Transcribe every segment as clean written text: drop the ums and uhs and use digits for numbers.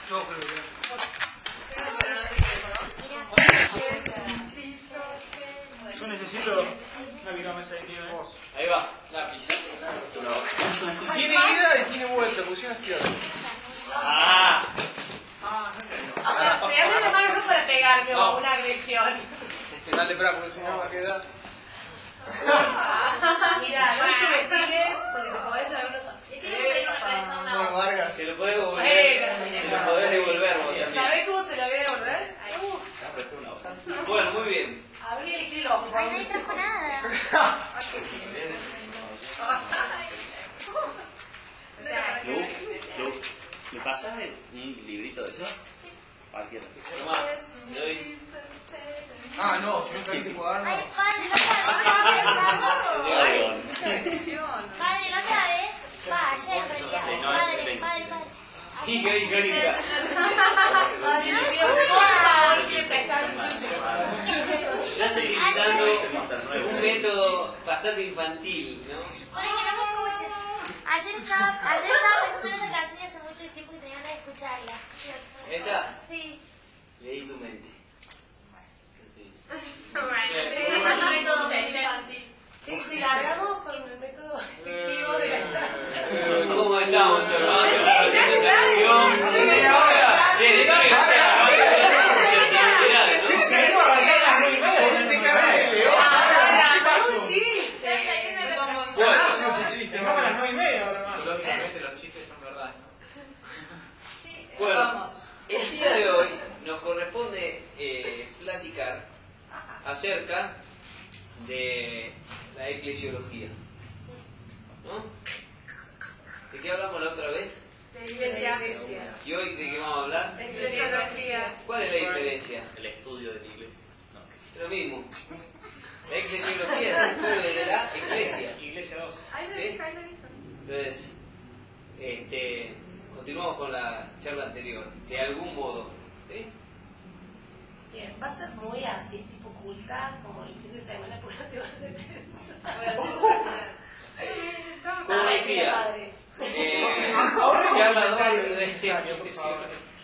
Yo creo que. Yo necesito una viromesa de nieve. Ahí va, lápiz. Tiene ida y tiene vuelta, pusieron izquierda. ¡Ah! O sea, pegarme la mano no para pegarme o una agresión. Dale, espera, porque si no va a quedar. Mira, no subestimes porque te podés llevar unos No, Vargas. Se lo podés devolver. Se lo podés devolver vos también. ¿Sabés cómo se lo voy a devolver? Bueno, muy bien. Abrí el kilo. Ay, no trajo nada. Lu, ¿me pasas un librito de eso? Cualquiera. Tomá, le doy. Ah, no, si no trajiste cuaderno. Ay, padre, no sabes. Digo, Padre, no sabes. Va, ayer fue el día. Sí, no, es Padre, 20. padre, padre. Ica. Padre, no quiero, por favor, quiero prestar un suyo. Estás utilizando un método bastante infantil, ¿no? Por que no me escuchen. Ayer estaba pensando en esa canción y hace mucho tiempo que tenía ganas de escucharla. ¿Esta? Sí. Leí tu mente. Sí. El método infantil. Sí, si largamos con el método efectivo de la charla. ¿Cómo estamos, hermano? Lógicamente los chistes son verdad. Bueno, el día de hoy nos corresponde platicar acerca de la eclesiología. ¿No? ¿De qué hablamos la otra vez? De iglesia. ¿Y hoy de qué vamos a hablar? De eclesiología. ¿Cuál es la diferencia? El estudio de la iglesia. Lo mismo. La eclesiología es el estudio de la iglesia. Iglesia 2. Ahí lo dije, ahí lo dije. Entonces, continuamos con la charla anterior, de algún modo. ¿Sí? Bien, va a ser muy así, tipo culta, como el fin de semana por la teoría de pensar. Como decía, Padre. charla de este año, por favor.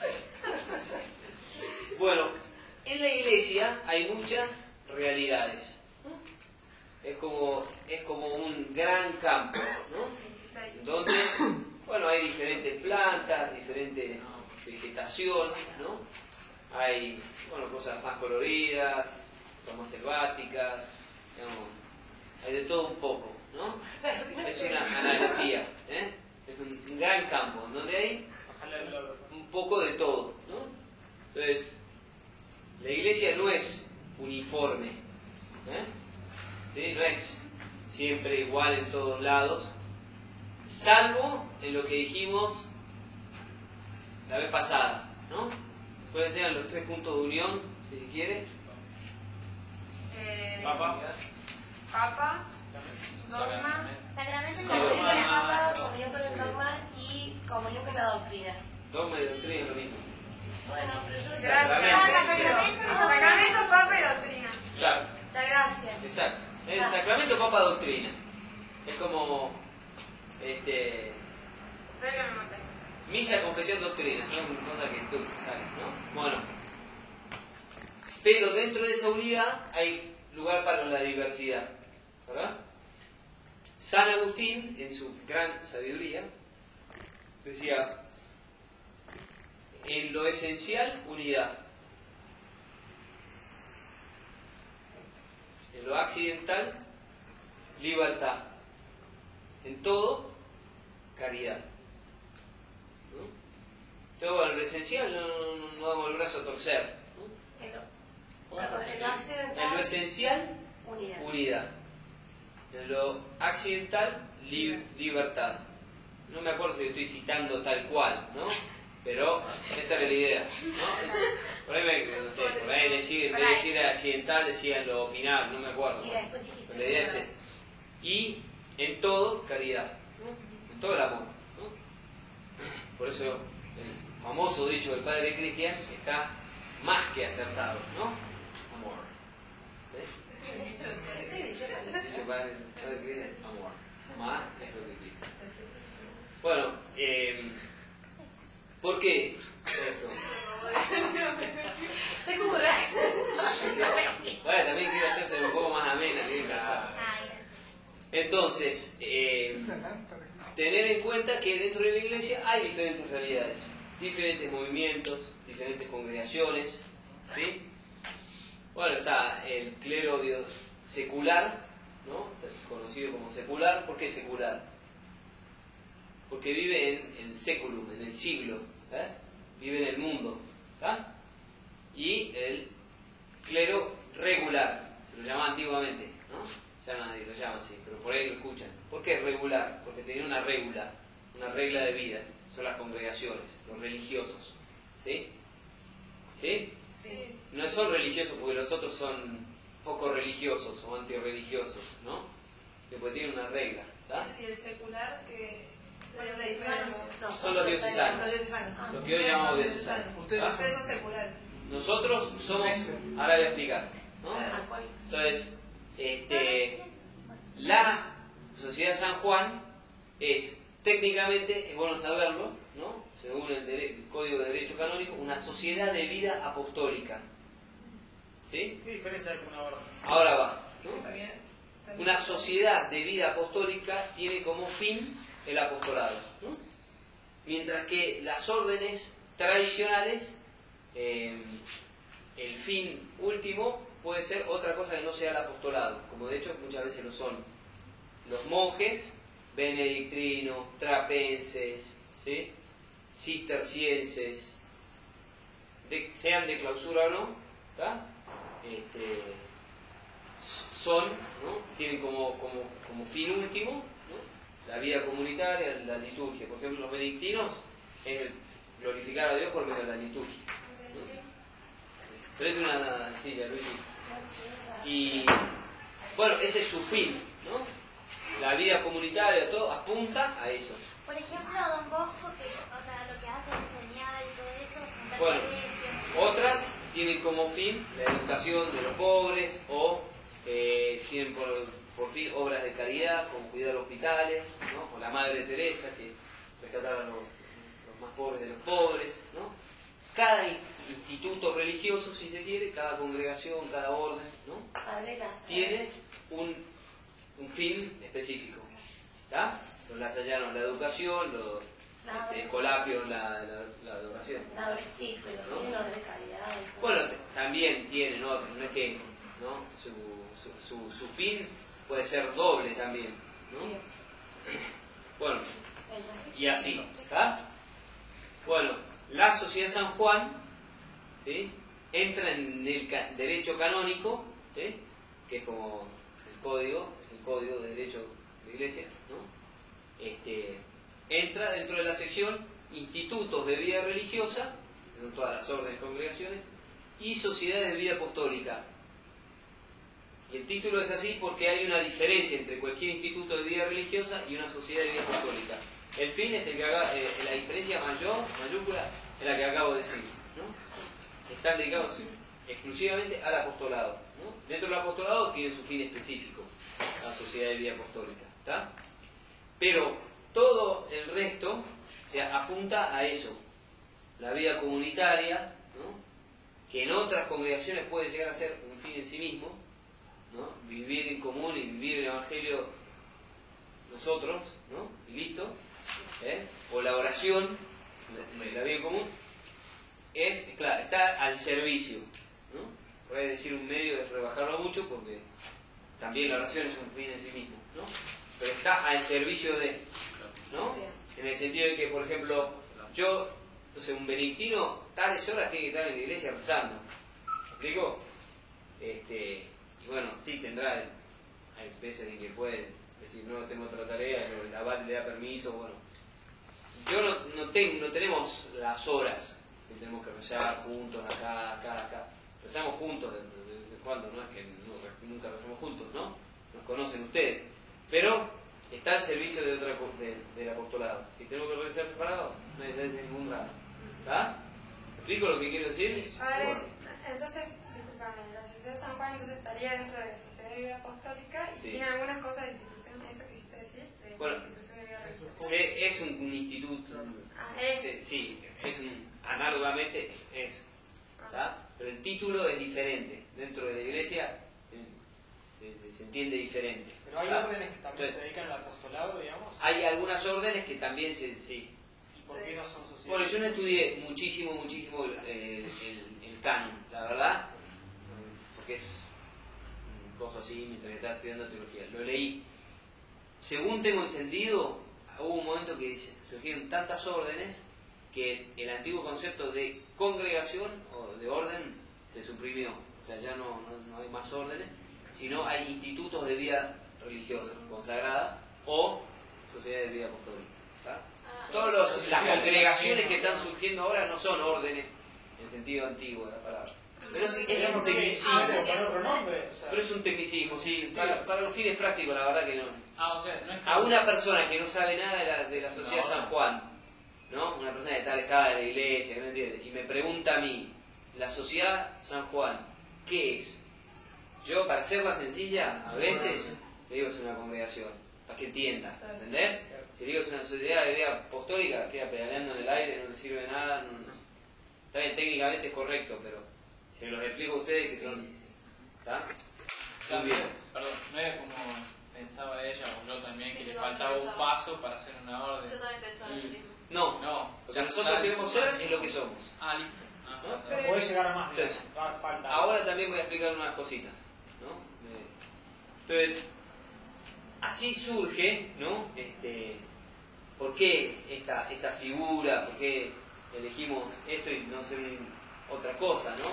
Bueno, en la iglesia hay muchas realidades. Es como un gran campo, ¿no? Donde, bueno, hay diferentes plantas, diferentes vegetación, ¿no? Hay, bueno, cosas más coloridas, cosas más selváticas, digamos, hay de todo un poco, ¿no? Es una analogía, ¿eh? Es un gran campo, donde hay un poco de todo, ¿no? Entonces, la iglesia no es uniforme, ¿eh? ¿Sí? No es siempre igual en todos lados, salvo en lo que dijimos la vez pasada, ¿no? Pueden ser los 3 puntos de unión, si se quiere. Papa. Dogma. Sacramento de Dogma. la doctrina. Papa, comunión con el dogma y comunión con la doctrina. Dogma y doctrina es lo mismo. Bueno, pero yo Sacramento, papa y doctrina. Claro, La gracia. exacto. El sacramento papa doctrina. Es como misa, confesión, doctrina. Son cosas que tú sabes, ¿no? Bueno. Pero dentro de esa unidad hay lugar para la diversidad, ¿verdad? San Agustín, en su gran sabiduría, decía: en lo esencial, unidad. En lo accidental, libertad. En todo, caridad. ¿No? Entonces, bueno, lo esencial no damos el brazo a torcer. ¿No? En lo esencial, unidad. En lo accidental, libertad. No me acuerdo si estoy citando tal cual, ¿no? Pero esta es la idea, ¿no? Por ahí, no sé, por ahí en vez de decir accidental decían lo opinable, no me acuerdo. Pero la idea es esta. Y en todo, caridad, ¿no? En todo el amor, ¿no? Por eso el famoso dicho del padre Cristian está más que acertado, ¿no? Amor. ¿Ves? El padre Cristian, amor. Más es lo que dice. Bueno, ¿por qué esto? Entonces, tener en cuenta que dentro de la iglesia hay diferentes realidades, diferentes movimientos, diferentes congregaciones, ¿sí? Bueno, está el clero secular, ¿no? Conocido como secular. ¿Por qué secular? Porque vive en el seculum, en el siglo, vive en el mundo, ¿tá? Y el clero regular, se lo llamaba antiguamente, ¿no? Ya nadie lo llama así, pero por ahí lo escuchan. ¿Por qué regular? Porque tenía una regla de vida. Son las congregaciones, los religiosos, ¿sí? ¿Sí? Sí. No son religiosos porque los otros son poco religiosos o antirreligiosos, ¿no? Después tienen una regla, ¿tá? Y el secular, ¿cuál es la Diocesanos. diferencia? No, Son los diocesanos. Los diocesanos. Lo que hoy llamamos diocesanos. Ustedes son seculares. Nosotros somos, ahora voy a explicar, ¿no? Alcohólicos. Entonces, la Sociedad San Juan es técnicamente, es bueno saberlo, ¿no? Según el Código de Derecho Canónico, una sociedad de vida apostólica. ¿Sí? ¿Qué diferencia hay con una orden? Ahora va, ¿no? Está bien. Una sociedad de vida apostólica tiene como fin el apostolado, ¿no? Mientras que las órdenes tradicionales, el fin último puede ser otra cosa que no sea el apostolado, como de hecho muchas veces lo son los monjes benedictinos, trapenses, ¿sí? Cistercienses, sean de clausura o no, ¿tá? Son, ¿no? Tienen como fin último, ¿no? La vida comunitaria, la liturgia. Por ejemplo, los benedictinos es glorificar a Dios por medio de la liturgia, ¿no? Prende una silla, Luigi. Y bueno, ese es su fin, ¿no? La vida comunitaria, todo apunta a eso. Por ejemplo, Don Bosco, que, o sea, lo que hace es enseñar y todo eso, fundar Bueno, colegios. otras tienen como fin la educación de los pobres o tienen por fin obras de caridad, como cuidar hospitales, ¿no? O la Madre Teresa, que rescataba a los más pobres de los pobres, ¿no? Cada instituto religioso, si se quiere, cada congregación, cada orden, ¿no? Tiene un fin específico, ¿está? Los lasallanos la educación, los escolapios la educación. Sí, pero tienen orden de calidad. Bueno, también tienen otros, no es que, ¿no? Su fin puede ser doble también, ¿no? Bueno, y así, ¿está? Bueno, la Sociedad San Juan, ¿sí? Entra en el derecho canónico, ¿sí? Que es como el código de derecho de la Iglesia, ¿no? Entra dentro de la sección institutos de vida religiosa, que son todas las órdenes, congregaciones, y sociedades de vida apostólica. Y el título es así porque hay una diferencia entre cualquier instituto de vida religiosa y una sociedad de vida apostólica. El fin es el que haga, la diferencia mayúscula es la que acabo de decir, ¿no? Están dedicados exclusivamente al apostolado, ¿no? Dentro del apostolado tiene su fin específico, la sociedad de vida apostólica, ¿está? Pero todo el resto apunta a eso, la vida comunitaria, ¿no? Que en otras congregaciones puede llegar a ser un fin en sí mismo, ¿no? Vivir en común y vivir el Evangelio nosotros, ¿no? Y listo. O la oración, la vida en común, claro, está al servicio, ¿no? Por ahí decir un medio es rebajarlo mucho porque también la oración es un fin en sí mismo, ¿no? Pero está al servicio de, ¿no? En el sentido de que, por ejemplo, no sé, un benedictino tales horas tiene que estar en la iglesia rezando. ¿Me explico? Y bueno, sí tendrá, hay veces en que puede decir, no tengo otra tarea, el abad le da permiso, bueno. No tenemos las horas que tenemos que rezar juntos, acá. Rezamos juntos de vez en cuando, no es que nunca rezamos juntos, ¿no? Nos conocen ustedes. Pero está al servicio del apostolado. Si tenemos que rezar separado, no hay necesidad de ningún grado. ¿Está? ¿Explico lo que quiero decir? Entonces, disculpame, la Sociedad de San Juan entonces estaría dentro de la Sociedad de Vida Apostólica y Sí. tiene algunas cosas de institución, eso quisiste decir, de Bueno, institución de vida religiosa. Es un instituto, sí, análogamente es, ¿está? Pero el título es diferente. Dentro de la iglesia se entiende diferente. Pero hay ¿verdad? órdenes que también Entonces, se dedican al apostolado, digamos. hay algunas órdenes que también sí. ¿Y por qué no son sociedades? Bueno, yo no estudié muchísimo el canon, la verdad, porque es una cosa así mientras estaba estudiando teología. Lo leí. Según tengo entendido, hubo un momento que surgieron tantas órdenes que el antiguo concepto de congregación o de orden se suprimió. O sea, ya no hay más órdenes, sino hay institutos de vida religiosa consagrada o sociedades de vida apostólica. ¿Tá? Todas las congregaciones que están surgiendo ahora no son órdenes en el sentido antiguo de la palabra. Pero es un tecnicismo. Con otro nombre. O sea, Pero es un tecnicismo, sí. Para los fines prácticos, la verdad que no. O sea, no es que... A una persona que no sabe nada de la sociedad San Juan, ¿no? Una persona que está alejada de la iglesia, que no entiende, y me pregunta a mí, la sociedad San Juan, ¿qué es? Yo, para hacerla sencilla, a veces le digo que es una congregación, para que entienda, ¿entendés? Si digo que es una sociedad de vida apostólica, queda pedaleando en el aire, no le sirve de nada. Está bien, técnicamente es correcto, pero se los explico a ustedes que son... ¿Está? Muy bien. Perdón, no era como pensaba ella o yo también, que le faltaba un paso para hacer una orden. Yo también pensaba lo mismo. No, lo que nosotros debemos ser es lo que somos. Listo. no podés llegar a más. Entonces, Falta. ahora también voy a explicar unas cositas, ¿no? Entonces, así surge, ¿no? ¿Por qué esta figura? ¿Por qué elegimos esto y no hacer otra cosa, ¿no?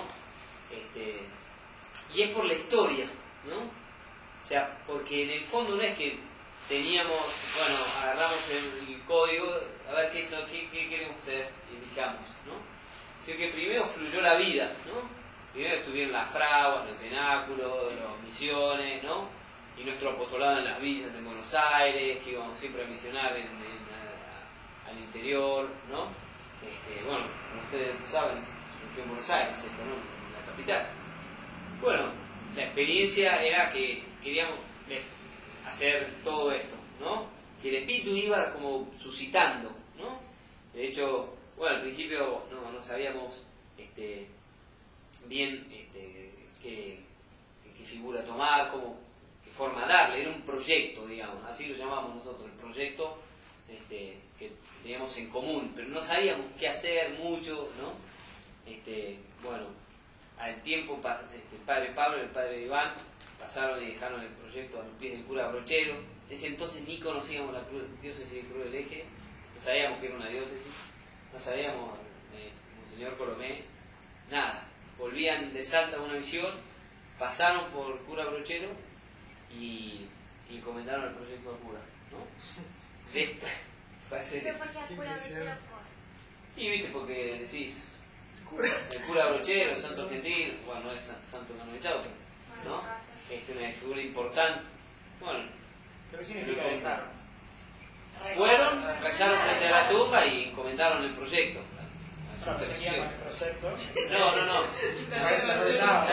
Y es por la historia, ¿no? O sea, porque en el fondo no es que teníamos, bueno, agarramos el código, a ver qué queremos hacer y elijamos, ¿no? Sino que primero fluyó la vida, ¿no? Primero estuvieron las fraguas, los cenáculos, las misiones, ¿no? Y nuestro apostolado en las villas de Buenos Aires, que íbamos siempre a misionar al interior, ¿no? Bueno, como ustedes saben, surgió en Buenos Aires, esto, ¿no? En la capital. Bueno, la experiencia era que queríamos hacer todo esto, ¿no? Que el espíritu iba como suscitando, ¿no? De hecho, bueno, al principio no sabíamos bien qué figura tomar, qué forma darle, era un proyecto, digamos, así lo llamamos nosotros, el proyecto que teníamos en común, pero no sabíamos qué hacer mucho, ¿no? Bueno, al tiempo el padre Pablo y el padre Iván pasaron y dejaron el proyecto a los pies del cura Brochero. En ese entonces ni conocíamos la diócesis de Cruz del Eje, no sabíamos que era una diócesis, no sabíamos Monseñor Colomé, nada. Volvían de Salta a una misión, pasaron por cura Brochero y encomendaron el proyecto al cura, ¿no? ¿Pero por qué al cura Brochero? Y viste, porque decís, el cura Brochero, el santo argentino, bueno, no es santo canonizado, ¿no? Una figura importante. Bueno, ¿Pero qué significa dejar? fueron, rezaron frente a la tumba y comentaron el proyecto. Ahora pensé que iban con el proyecto. No. Parece que no de nada.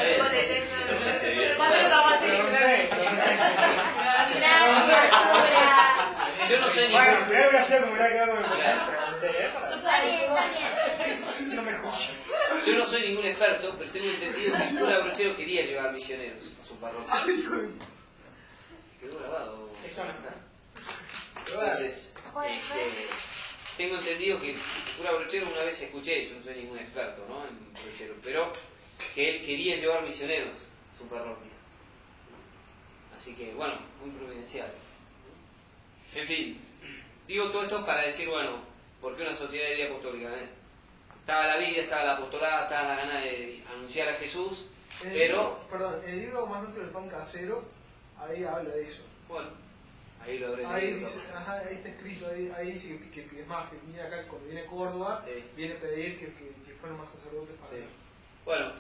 Yo no soy Bueno, ningún... primero voy a hacer como hubiera quedado con el proyecto, pregunté, Está bien. no me juzgues. Yo no soy ningún experto, pero tengo entendido que el cura Brochero quería llevar misioneros a su parroquia. Quedó grabado. Eso no está. Entonces, tengo entendido que el cura Brochero, una vez escuché, yo no soy ningún experto, ¿no? En Brochero, pero que él quería llevar misioneros a su parroquia. Así que, bueno, muy providencial. En fin, digo todo esto para decir, bueno, ¿por qué una sociedad de vida apostólica? Estaba la vida, estaba la apostolada, estaba la gana de anunciar a Jesús, pero... Perdón, el libro Más Nuestro del Pan Casero, ahí habla de eso. Bueno, ahí lo habré Ahí leído. dice, ahí está escrito, ahí dice que es más, que viene acá, cuando viene a Córdoba, Sí. viene a pedir que fueran más sacerdotes para Sí. él. Bueno,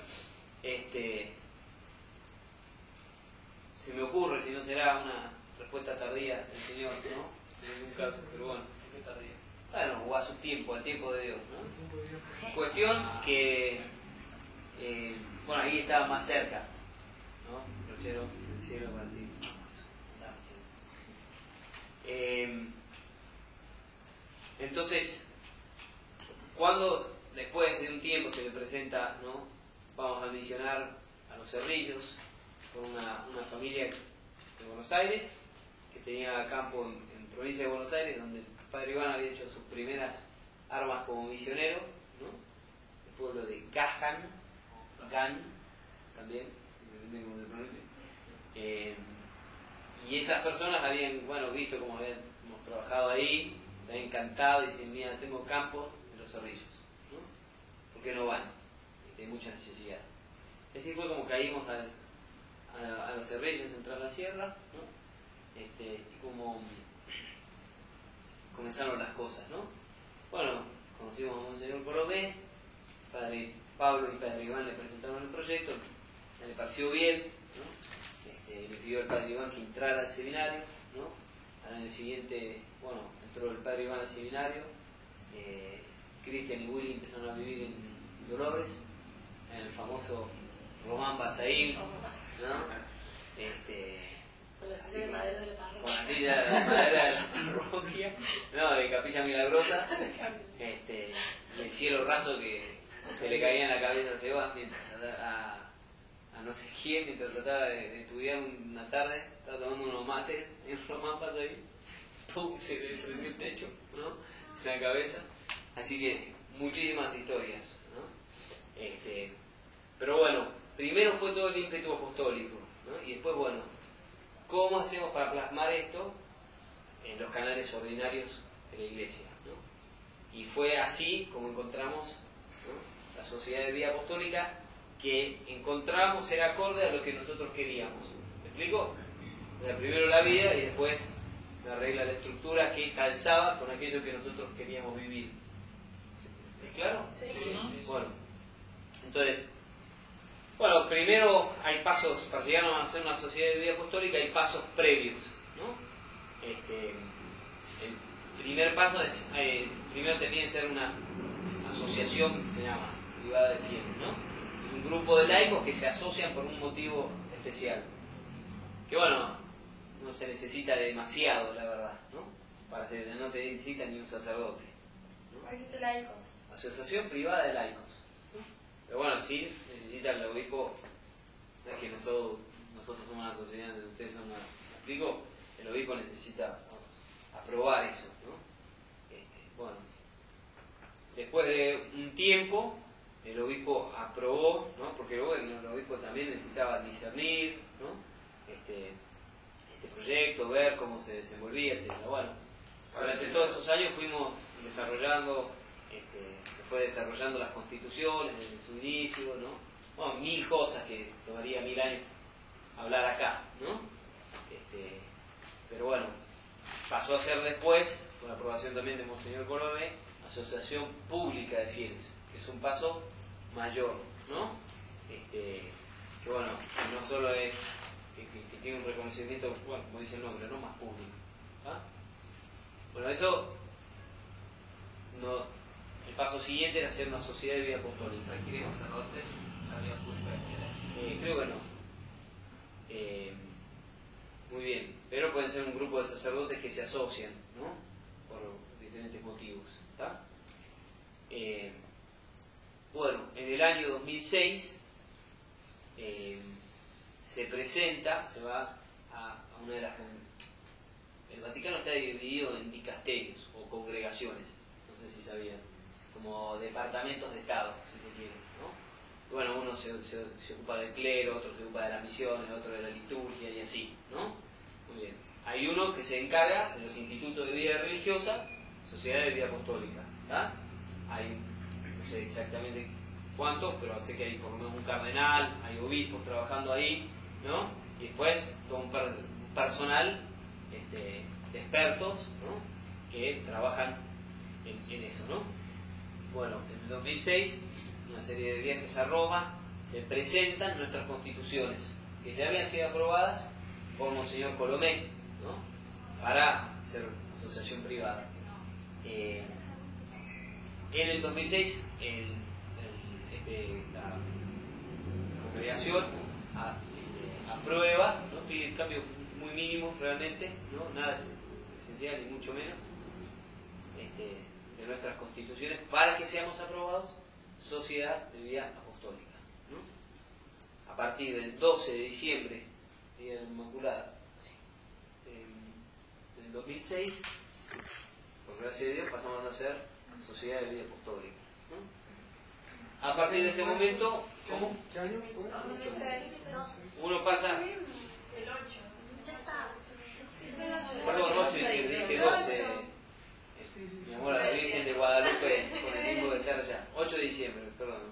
se me ocurre, si no será una respuesta tardía del Señor, ¿no? En ningún caso, pero bueno, es tardía. Bueno, o a su tiempo, al tiempo de Dios, ¿no? Cuestión que, bueno, ahí estaba más cerca, ¿no? Brochero del cielo para decir. Entonces, cuando después de un tiempo se le presenta, ¿no? Vamos a misionar a los Cerrillos, por una familia de Buenos Aires que tenía campo en provincia de Buenos Aires, donde el padre Iván había hecho sus primeras armas como misionero, ¿no? El pueblo de Gajan, también, depende cómo se pronuncia. Y esas personas habían, bueno, visto cómo habíamos trabajado ahí, me habían encantado y dicen, mira, tengo campo en Los Cerrillos, ¿no? ¿Por qué no van? Hay mucha necesidad. Así fue como caímos a Los Cerrillos, entrar a la sierra, ¿no? Y como comenzaron las cosas, ¿no? Bueno, conocimos a Monseñor Colomé, padre Pablo y padre Iván le presentaron el proyecto, le pareció bien, ¿no? Le pidió al padre Iván que entrara al seminario, ¿no? Al año siguiente, bueno, entró el padre Iván al seminario, Cristian y Willy empezaron a vivir en Dolores, en el famoso Román Basail, ¿no? Con la silla de madera de la parroquia. Con la silla de madera de la parroquia, no, de Capilla Milagrosa, y el cielo raso que se le caía en la cabeza a Sebas a no sé quién, mientras trataba de estudiar una tarde, estaba tomando unos mates en Román Basail, ¡pum! Se le prendió el techo, ¿no? En la cabeza. Así que muchísimas historias, ¿no? Pero bueno, primero fue todo el ímpetu apostólico, ¿no? Y después, bueno, ¿cómo hacemos para plasmar esto en los canales ordinarios de la Iglesia, ¿no? Y fue así como encontramos, ¿no? La sociedad de vida apostólica que encontramos era acorde a lo que nosotros queríamos. ¿Me explico? O sea, primero la vida y después la regla, la estructura que calzaba con aquello que nosotros queríamos vivir. ¿Es claro? Sí. Bueno, entonces, bueno, primero hay pasos, para llegar a ser una sociedad de vida apostólica hay pasos previos, ¿no? El primer paso es, primero te tiene que ser una asociación, se llama, privada de fieles, ¿no? Es un grupo de laicos que se asocian por un motivo especial. Que bueno, no se necesita demasiado, la verdad, ¿no? No se necesita ni un sacerdote, ¿no? Aquí te laicos. Asociación privada de laicos. Pero bueno, sí, necesita el obispo, no es que nosotros somos una sociedad, ustedes son una... ¿Me explico? El obispo necesita aprobar eso, ¿no? Bueno, después de un tiempo, el obispo aprobó, ¿no? Porque bueno, el obispo también necesitaba discernir, ¿no? Este proyecto, ver cómo se desenvolvía, etc. Bueno, durante todos esos años fuimos desarrollando, se fue desarrollando las constituciones desde su inicio, ¿no? Bueno, 1000 cosas que tomaría 1000 años hablar acá, ¿no? Pero bueno, pasó a ser después, con la aprobación también de Monseñor Colomé, Asociación Pública de Fieles, que es un paso mayor, ¿no? Que bueno, no solo es que tiene un reconocimiento, bueno, como dice el nombre, no más público. ¿Ah? Bueno, eso no. El paso siguiente era hacer una sociedad de vida apostólica. ¿Requiere sacerdotes la vida pública de fieles? Creo que no. Muy bien, pero pueden ser un grupo de sacerdotes que se asocian, ¿no? Por diferentes motivos. ¿Está? Bueno, en el año 2006 se presenta, se va a una de las... El Vaticano está dividido en dicasterios o congregaciones, no sé si sabían, como departamentos de Estado, si se quiere, ¿no? Bueno, uno se ocupa del clero, otro se ocupa de las misiones, otro de la liturgia y así, ¿no? Muy bien. Hay uno que se encarga de los institutos de vida religiosa, sociedad de vida apostólica, ¿tá? Hay, no sé exactamente cuántos, pero sé que hay por lo menos un cardenal, hay obispos trabajando ahí, ¿no? Y después todo un personal de expertos, ¿no? Que trabajan en eso, ¿no? Bueno, en el 2006, una serie de viajes a Roma, se presentan nuestras constituciones, que ya habían sido aprobadas por Monseñor Colomé, ¿no? Para ser asociación privada. En el 2006, la congregación aprueba, ¿no? Pide cambios muy mínimos realmente, ¿no? Nada esencial ni mucho menos, de nuestras constituciones para que seamos aprobados sociedad de vida apostólica, ¿no? a partir del 12 de diciembre, Día de la Inmaculada, del 2006, por gracia de Dios, pasamos a ser Sociedad de Vida Apostólica. ¿No? A partir de ese momento, ¿cómo? ¿Qué año? Uno pasa, El 8. Ya está. perdón, 8 de diciembre, dije 12. Mi amor a la Virgen de Guadalupe con el limbo de estar allá. 8 de diciembre, perdón.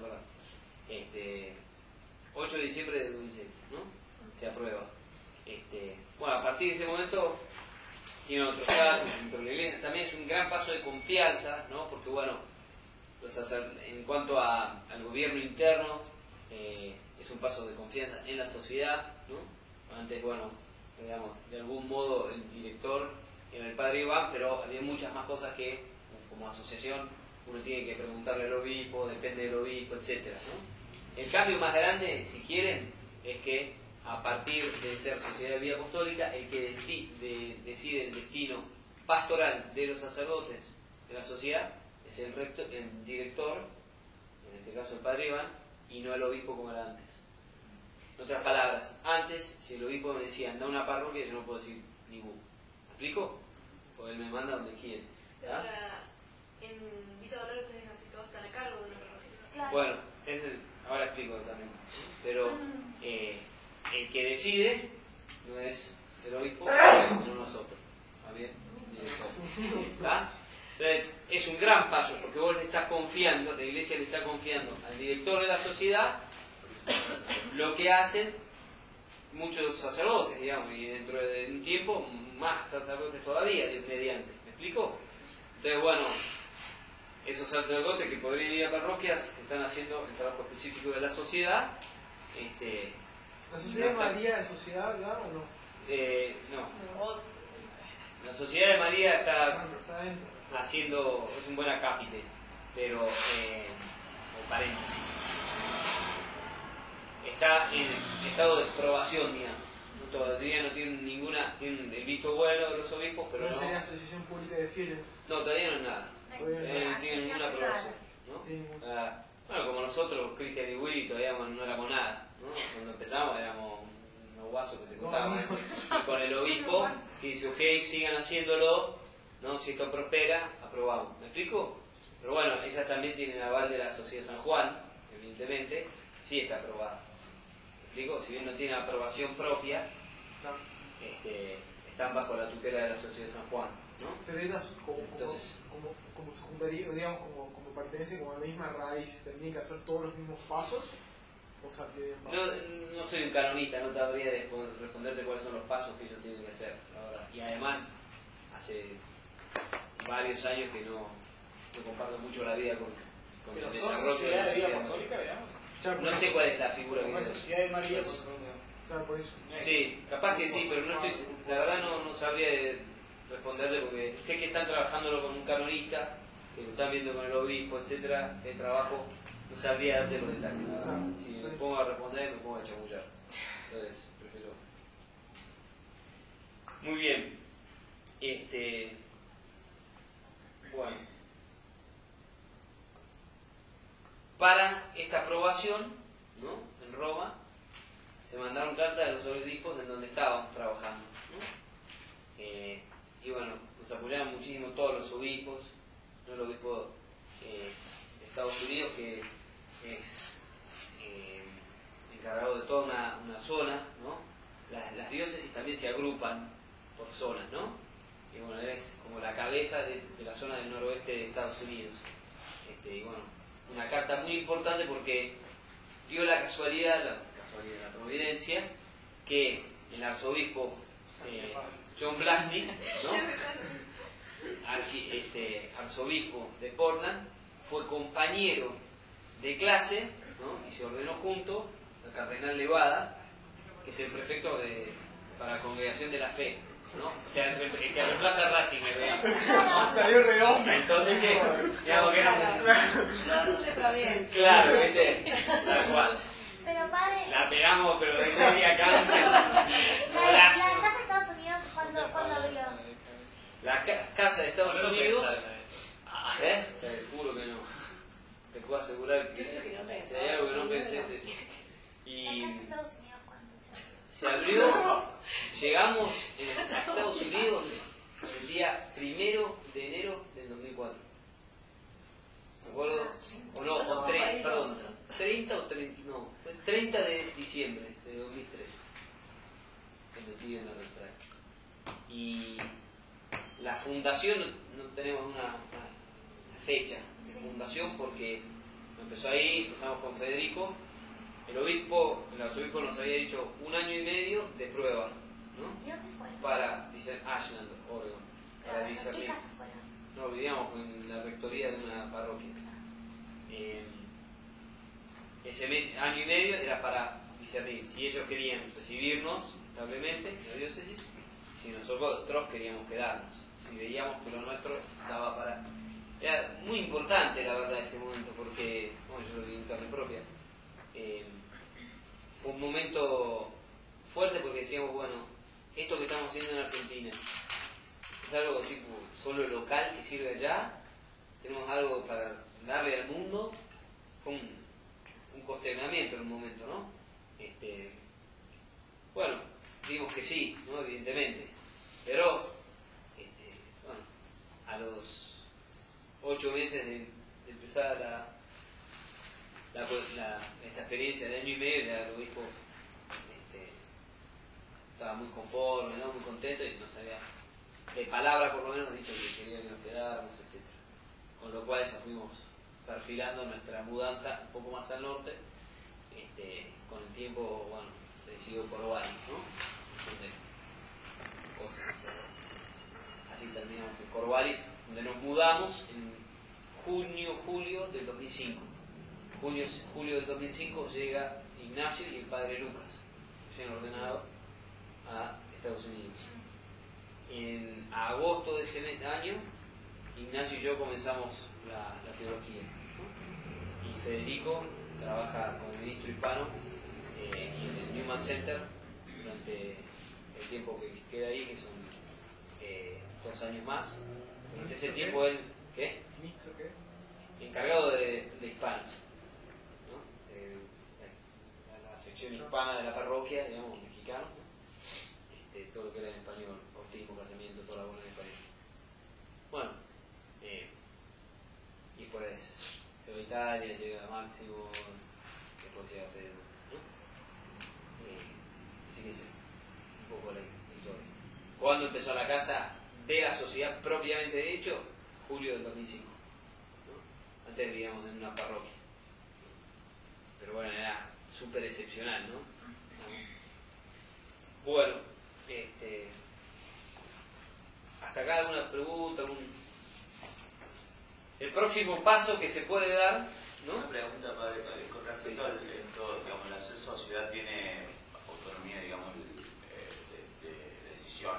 8 de diciembre de 2006, ¿no? Se aprueba. Bueno, a partir de ese momento tiene otros datos dentro de la iglesia. También es un gran paso de confianza, ¿no? Porque bueno, en cuanto al gobierno interno, es un paso de confianza en la sociedad, ¿no? Antes, bueno, digamos, de algún modo el director era el padre Iván, pero había muchas más cosas que, como asociación, uno tiene que preguntarle al obispo, depende del obispo, etc., ¿no? El cambio más grande, si quieren, es que a partir de ser Sociedad de Vida Apostólica, el que decide el destino pastoral de los sacerdotes de la sociedad es el director, en este caso el padre Iván, y no el obispo como era antes. En otras palabras, antes, si el obispo me decía, anda a una parroquia, yo no puedo decir ni bu. ¿Me explico? Porque él me manda donde quiere. Pero ahora, en Villa Dolores ustedes casi todos están a cargo de una parroquia. Claro. Bueno, ahora explico también. Pero el que decide no es el obispo, sino nosotros. ¿Está bien? ¿Está? Entonces, es un gran paso, porque vos le estás confiando, la iglesia le está confiando al director de la sociedad lo que hacen muchos sacerdotes, digamos, y dentro de un tiempo más sacerdotes todavía, Dios mediante. ¿Me explico? Entonces, bueno, esos sacerdotes que podrían ir a parroquias están haciendo el trabajo específico de la sociedad. ¿La Sociedad de María es sociedad ya o no? No. La Sociedad de María está Está dentro. haciendo, es un buen acápite, pero, o paréntesis, está en estado de probación, digamos. Todavía no tienen tienen el visto bueno de los obispos, pero ¿No no. sería Asociación Pública de Fieles? No, todavía no es nada. Todavía No tienen ninguna aprobación, ¿no? Bueno, como nosotros, Cristian y Willy, todavía no éramos nada, ¿no? Cuando empezamos éramos unos guasos que se cortaban. Y con el obispo, que dice, ok, sigan haciéndolo, ¿no? Si esto prospera, aprobamos. ¿Me explico? Pero bueno, ellas también tienen el aval de la Sociedad San Juan, evidentemente, sí está aprobada. ¿Me explico? Si bien no tiene aprobación propia, están bajo la tutela de la Sociedad San Juan, ¿no? Pero ellas Entonces, como secundaria, digamos, como pertenecen como a la misma raíz, ¿tendrían que hacer todos los mismos pasos? O sea, no soy un canonista, no sabría responderte cuáles son los pasos que ellos tienen que hacer, la verdad. Y además, hace varios años que no comparto mucho la vida con el desarrollo de la Vida sociedad. Apostólica, digamos. No sé cuál es la figura que Como es tiene. Sociedad de María, por ejemplo. Claro, por eso. Sí, capaz que sí, pero no estoy, la verdad no sabría responderle porque sé que están trabajándolo con un canonista, que lo están viendo con el obispo, etcétera, el trabajo, no sabría darte los detalles, la verdad. Si me pongo a responder, me pongo a chamullar. Entonces, prefiero. Muy bien. Bueno. Para esta aprobación, ¿no? En Roma, se mandaron cartas a los obispos en donde estábamos trabajando, ¿no? Y bueno, nos apoyaron muchísimo todos los obispos, ¿no? El obispo de Estados Unidos, que es encargado de toda una zona, ¿no? Las diócesis también se agrupan por zonas, ¿no? Y bueno, él es como la cabeza de la zona del noroeste de Estados Unidos. Y bueno, una carta muy importante porque dio la casualidad, la providencia, que el arzobispo John Blasky, ¿no? Arzobispo de Portland, fue compañero de clase, ¿no? Y se ordenó junto al cardenal Levada, que es el prefecto para la Congregación de la Fe, ¿no? O sea, el que reemplaza a Racing, ¿verdad? Salió redondo. Entonces, digamos que era No le Providencia. claro, ¿viste? Tal cual. Pero padre, La pegamos, pero de media cancha. la Golazo. casa de Estados Unidos, ¿cuándo abrió? La casa de Estados No Unidos. pensaron en eso. Te juro que no. Te puedo asegurar Yo creo que no que pensé. si hay algo que no pensé es eso. Y ¿En Estados Unidos cuándo se se abrió, llegamos a Estados Unidos el día 1 de enero del 2004. ¿De acuerdo? O no, o 30, perdón, 30 o 30, no, fue 30 de diciembre de 2003. Que me piden la retrae. Y la fundación, no tenemos una fecha de fundación porque empezó ahí, empezamos con Federico. El arzobispo nos había dicho 1 año y medio de prueba, ¿no? ¿Y dónde fue? Para Ashland, Oregon, para ¿Qué discernir. casa fueron? No, vivíamos en la rectoría de una parroquia. Ese mes, año y medio era para discernir si ellos querían recibirnos establemente en la diócesis, si nosotros queríamos quedarnos, si veíamos que lo nuestro estaba para... Era muy importante la verdad ese momento porque, bueno, yo lo viví en carne propia. Fue un momento fuerte porque decíamos, bueno, esto que estamos haciendo en Argentina es algo tipo solo local que sirve allá, tenemos algo para darle al mundo. Fue un consternamiento en un momento, ¿no? Bueno, vimos que sí, ¿no? Evidentemente, pero bueno, a los 8 meses de empezar esta experiencia de año y medio, ya el obispo estaba muy conforme, ¿no? Muy contento y nos había, de palabra por lo menos, dicho que quería que nos quedáramos, etc. Con lo cual ya fuimos perfilando nuestra mudanza un poco más al norte. Con el tiempo, bueno, se decidió Corvallis, ¿no? Así terminamos en Corvallis, donde nos mudamos en julio del 2005. Julio del 2005 llega Ignacio y el padre Lucas, recién ordenado a Estados Unidos. En agosto de ese año, Ignacio y yo comenzamos la teología, ¿no? Y Federico trabaja como ministro hispano en el Newman Center durante el tiempo que queda ahí, que son 2 años más. Durante ese tiempo él, ¿qué? ¿Ministro qué? Encargado de hispanos, ¿no? La sección hispana de la parroquia, digamos, mexicano, ¿no? Todo lo que era en español, bautismo, casamiento, toda la bola en español. Bueno, y pues se va a Italia, llega a Máximo, después llega a Federico, ¿no? Así que ese es un poco la historia. ¿Cuándo empezó la casa de la sociedad propiamente de hecho? Julio del 2005. ¿No? Antes vivíamos en una parroquia. Pero bueno, era súper excepcional, ¿no? Bueno, hasta acá alguna pregunta, el próximo paso que se puede dar, ¿no? Una pregunta, padre, con respecto al todo, digamos, la sociedad tiene autonomía, digamos, de decisión.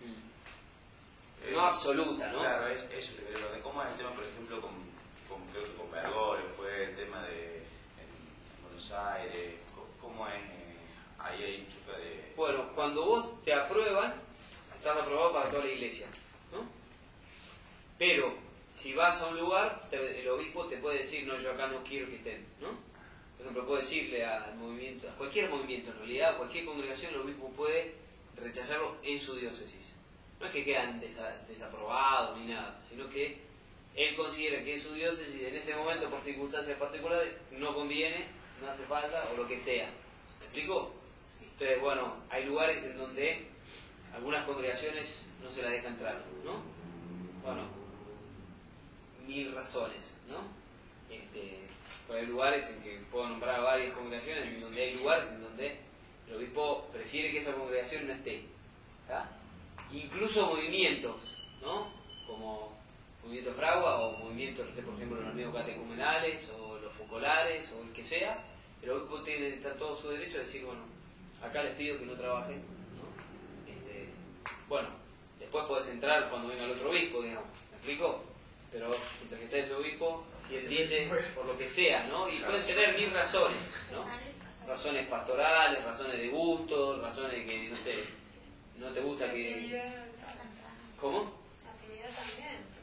No absoluta, ¿no? Claro, eso te creo. ¿Cómo es el tema, por ejemplo, creo que con Bergoglio fue el tema en Buenos Aires? ¿Cómo es? Ahí hay un choque de... Bueno, cuando vos te aprueban, estás aprobado para toda la iglesia, ¿no? Pero si vas a un lugar, el obispo te puede decir, no, yo acá no quiero que estén, ¿no? Por ejemplo, puede decirle al movimiento, a cualquier movimiento en realidad, a cualquier congregación, el obispo puede rechazarlo en su diócesis. No es que quedan desaprobados ni nada, sino que él considera que en su diócesis, en ese momento, por circunstancias particulares, no conviene, no hace falta, o lo que sea. ¿Me explico? Entonces, bueno, hay lugares en donde algunas congregaciones no se las deja entrar, ¿no? Bueno, 1000 razones, ¿no? Pero hay lugares en que puedo nombrar varias congregaciones, en donde hay lugares en donde el obispo prefiere que esa congregación no esté, ¿tá? Incluso movimientos, ¿no? Como Movimiento Fragua o movimientos, no sé, por ejemplo, los neocatecumenales o los focolares o el que sea, el obispo está todo su derecho a decir, bueno, acá les pido que no trabajen, ¿no? Bueno, después podés entrar cuando venga el otro obispo, digamos, ¿me explico? Pero mientras que esté ese obispo, si él dice, por lo que sea, ¿no? Y pueden tener 1000 razones, ¿no? Razones pastorales, razones de gusto, razones de que, no sé, no te gusta que... ¿Cómo? Afinidad también.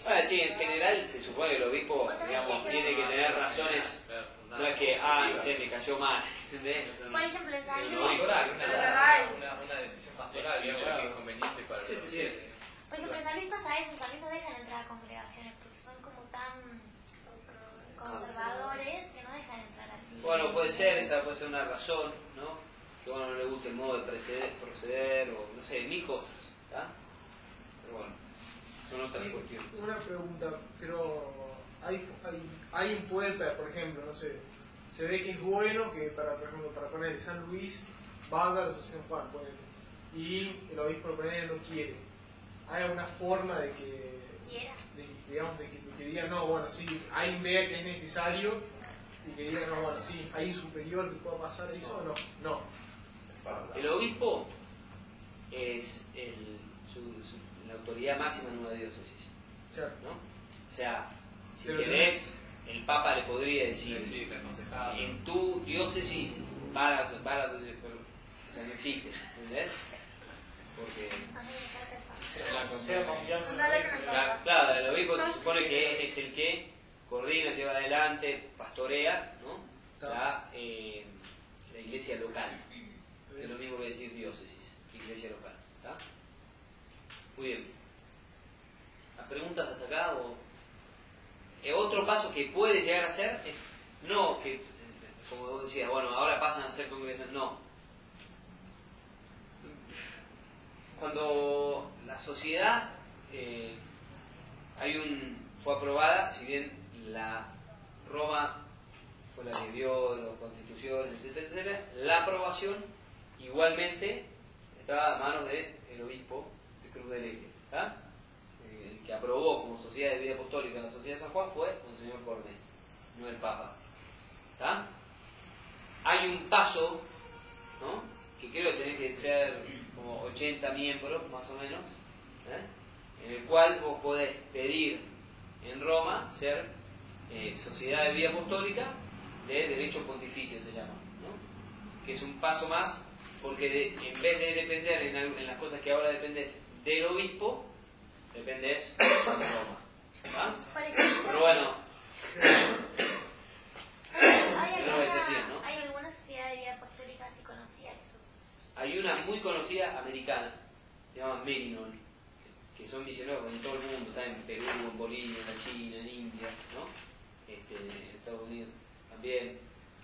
Ahora sí, en general se supone que el obispo, digamos, tiene que tener razones. No es que, no sé, me cayó mal, ¿entendés? Por ejemplo, San Luis. Una decisión pastoral, digamos, que es conveniente para Sí, sí, sí. Por ejemplo, en San Luis pasa eso, en San Luis no dejan entrar a congregaciones porque son como tan conservadores que no dejan entrar así. Bueno, puede ser, esa puede ser una razón, ¿no? Que a uno no le guste el modo de proceder o no sé, mil cosas, ¿está? Pero bueno, son otras cuestiones. Una pregunta, pero hay un pueblo, por ejemplo, no sé, se ve que es bueno que por ejemplo, para poner San Luis vaya a la Asociación Juan, ponele, y el obispo poner no quiere. ¿Hay alguna forma de que digamos de que diga no, bueno, sí, alguien vea que es necesario y que diga no, bueno, sí, hay un superior que pueda pasar eso o no? No. El obispo es la autoridad máxima en una diócesis, Claro. ¿no? O sea, si Pero querés, el Papa le podría decir, Sí, aconsejado. en tu diócesis va a la diócesis, pero o sea, no existe, ¿entendés? Porque Sea confianza en Dale con el Papa. claro, el obispo se supone que es el que coordina, lleva adelante, pastorea, ¿no? La iglesia local. Es lo mismo que decir diócesis, iglesia local. ¿Está? Muy bien. ¿Las preguntas hasta acá? Otro paso que puede llegar a ser es no que, como vos decías, bueno, ahora pasan a ser congregaciones. No. Cuando la sociedad fue aprobada, si bien la Roma fue la que dio las constituciones, etcétera, la aprobación igualmente estaba a manos del obispo de Cruz del Eje. ¿Está? El que aprobó como sociedad de vida apostólica la sociedad de San Juan fue Monseñor Cornell, no el Papa. ¿Está? Hay un paso, ¿no? Que creo que tenés que ser como 80 miembros más o menos, en el cual vos podés pedir en Roma ser sociedad de vida apostólica de derecho pontificio, se llama, ¿no? Que es un paso más, porque en vez de depender en las cosas que ahora dependés del obispo, dependés de Roma. ¿Ah? Pero bueno, ¿Hay alguna sociedad de vida apostólica así conocida? Hay una muy conocida americana, se llama Merinon, que son misioneros en todo el mundo, está en Perú, en Bolivia, en China, en India, ¿no? En Estados Unidos también.